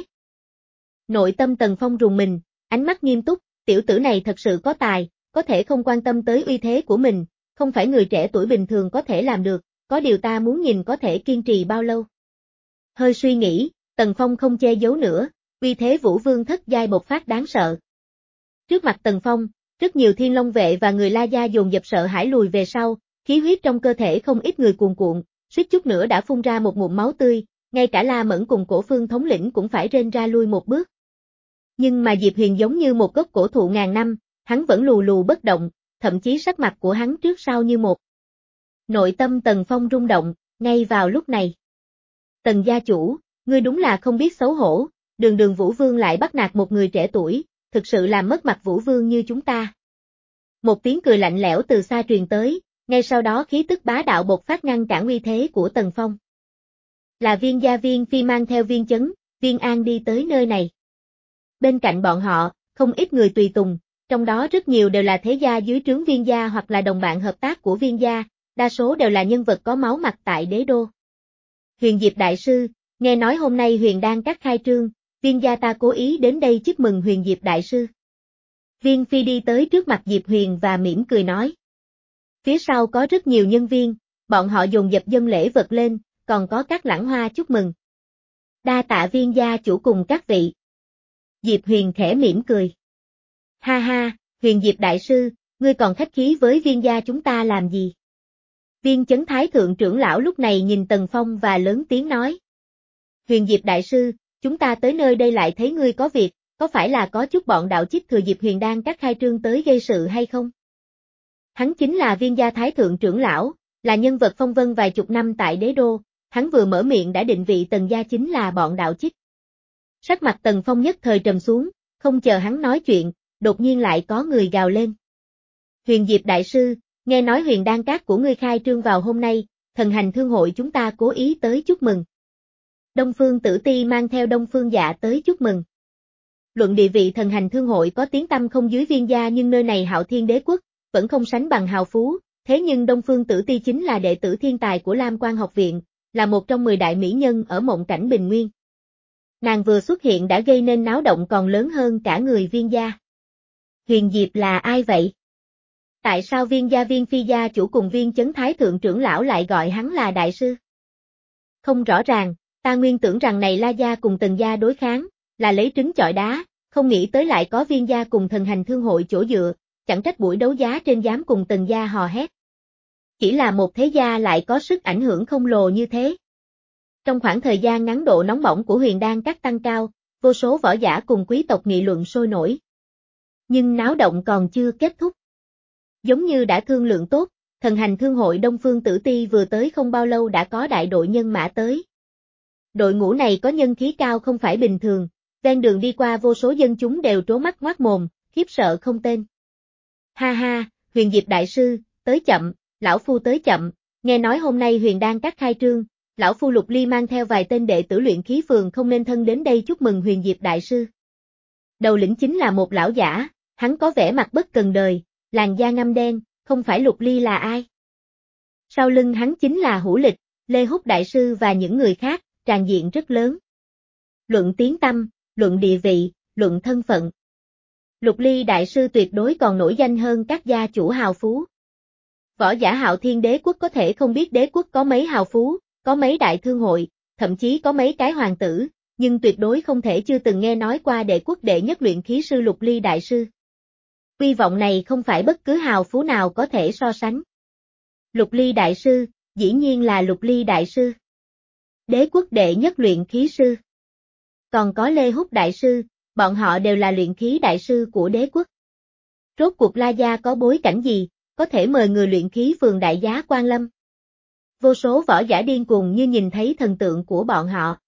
Nội tâm Tần Phong rùng mình, ánh mắt nghiêm túc, tiểu tử này thật sự có tài, có thể không quan tâm tới uy thế của mình, không phải người trẻ tuổi bình thường có thể làm được, có điều ta muốn nhìn có thể kiên trì bao lâu. Hơi suy nghĩ, Tần Phong không che giấu nữa, uy thế Vũ Vương thất giai bộc phát đáng sợ. Trước mặt Tần Phong, rất nhiều Thiên Long vệ và người La gia dồn dập sợ hãi lùi về sau, khí huyết trong cơ thể không ít người cuồn cuộn, suýt chút nữa đã phun ra một ngụm máu tươi, ngay cả La Mẫn cùng Cổ Phương thống lĩnh cũng phải rên ra lui một bước. Nhưng mà Diệp Huyền giống như một gốc cổ thụ ngàn năm, hắn vẫn lù lù bất động, thậm chí sắc mặt của hắn trước sau như một. Nội tâm Tần Phong rung động, ngay vào lúc này. Tần gia chủ, ngươi đúng là không biết xấu hổ, đường đường Vũ Vương lại bắt nạt một người trẻ tuổi, thực sự làm mất mặt Vũ Vương như chúng ta. Một tiếng cười lạnh lẽo từ xa truyền tới, ngay sau đó khí tức bá đạo bộc phát ngăn cản uy thế của Tần Phong. Là Viên gia Viên Phi mang theo Viên Chấn, Viên An đi tới nơi này. Bên cạnh bọn họ, không ít người tùy tùng, trong đó rất nhiều đều là thế gia dưới trướng Viên gia hoặc là đồng bạn hợp tác của Viên gia, đa số đều là nhân vật có máu mặt tại đế đô. Huyền Diệp Đại Sư, nghe nói hôm nay Huyền Đan Các khai trương, Viên gia ta cố ý đến đây chúc mừng Huyền Diệp Đại Sư. Viên Phi đi tới trước mặt Diệp Huyền và mỉm cười nói. Phía sau có rất nhiều nhân viên, bọn họ dồn dập dâng lễ vật lên, còn có các lãng hoa chúc mừng. Đa tạ Viên gia chủ cùng các vị. Diệp Huyền khẽ mỉm cười. Ha ha, Huyền Diệp Đại Sư, ngươi còn khách khí với Viên gia chúng ta làm gì? Viên Chấn Thái Thượng trưởng lão lúc này nhìn Tần Phong và lớn tiếng nói. Huyền Diệp Đại Sư, chúng ta tới nơi đây lại thấy ngươi có việc, có phải là có chút bọn đạo chích thừa dịp Huyền Đan Các khai trương tới gây sự hay không? Hắn chính là Viên gia Thái Thượng trưởng lão, là nhân vật phong vân vài chục năm tại đế đô, hắn vừa mở miệng đã định vị Tần gia chính là bọn đạo chích. Sắc mặt Tần Phong nhất thời trầm xuống, không chờ hắn nói chuyện, đột nhiên lại có người gào lên. Huyền Diệp Đại Sư, nghe nói Huyền Đan Các của ngươi khai trương vào hôm nay, thần hành thương hội chúng ta cố ý tới chúc mừng. Đông Phương Tử Ti mang theo Đông Phương Dạ tới chúc mừng. Luận địa vị thần hành thương hội có tiếng tăm không dưới Viên gia nhưng nơi này Hạo Thiên Đế quốc, vẫn không sánh bằng hào phú, thế nhưng Đông Phương Tử Ti chính là đệ tử thiên tài của Lam Quan học viện, là một trong mười đại mỹ nhân ở mộng cảnh Bình Nguyên. Nàng vừa xuất hiện đã gây nên náo động còn lớn hơn cả người Viên gia. Huyền Diệp là ai vậy? Tại sao Viên gia Viên Phi gia chủ cùng Viên Chấn Thái Thượng trưởng lão lại gọi hắn là đại sư? Không rõ ràng, ta nguyên tưởng rằng này La gia cùng Tần gia đối kháng, là lấy trứng chọi đá, không nghĩ tới lại có Viên gia cùng thần hành thương hội chỗ dựa, chẳng trách buổi đấu giá trên dám cùng Tần gia hò hét. Chỉ là một thế gia lại có sức ảnh hưởng khổng lồ như thế. Trong khoảng thời gian ngắn độ nóng bỏng của Huyền Đan Các tăng cao, vô số võ giả cùng quý tộc nghị luận sôi nổi. Nhưng náo động còn chưa kết thúc. Giống như đã thương lượng tốt, thần hành thương hội Đông Phương Tử Ti vừa tới không bao lâu đã có đại đội nhân mã tới. Đội ngũ này có nhân khí cao không phải bình thường, ven đường đi qua vô số dân chúng đều trố mắt ngoác mồm, khiếp sợ không tên. Ha ha, Huyền Diệp Đại Sư, tới chậm, lão phu tới chậm, nghe nói hôm nay Huyền Đan Các khai trương, lão phu Lục Ly mang theo vài tên đệ tử luyện khí phường không nên thân đến đây chúc mừng Huyền Diệp Đại Sư. Đầu lĩnh chính là một lão giả, hắn có vẻ mặt bất cần đời, làn da ngăm đen, không phải Lục Ly là ai? Sau lưng hắn chính là Hữu Lịch, Lê Húc Đại Sư và những người khác, tràn diện rất lớn. Luận tiếng tăm, luận địa vị, luận thân phận. Lục Ly Đại Sư tuyệt đối còn nổi danh hơn các gia chủ hào phú. Võ giả Hạo Thiên Đế quốc có thể không biết đế quốc có mấy hào phú, có mấy đại thương hội, thậm chí có mấy cái hoàng tử, nhưng tuyệt đối không thể chưa từng nghe nói qua đệ quốc đệ nhất luyện khí sư Lục Ly Đại Sư. Uy vọng này không phải bất cứ hào phú nào có thể so sánh. Lục Ly Đại Sư, dĩ nhiên là Lục Ly Đại Sư. Đế quốc đệ nhất luyện khí sư. Còn có Lê Húc Đại Sư, bọn họ đều là luyện khí đại sư của đế quốc. Rốt cuộc La gia có bối cảnh gì, có thể mời người luyện khí phường đại giá quan lâm. Vô số võ giả điên cuồng như nhìn thấy thần tượng của bọn họ.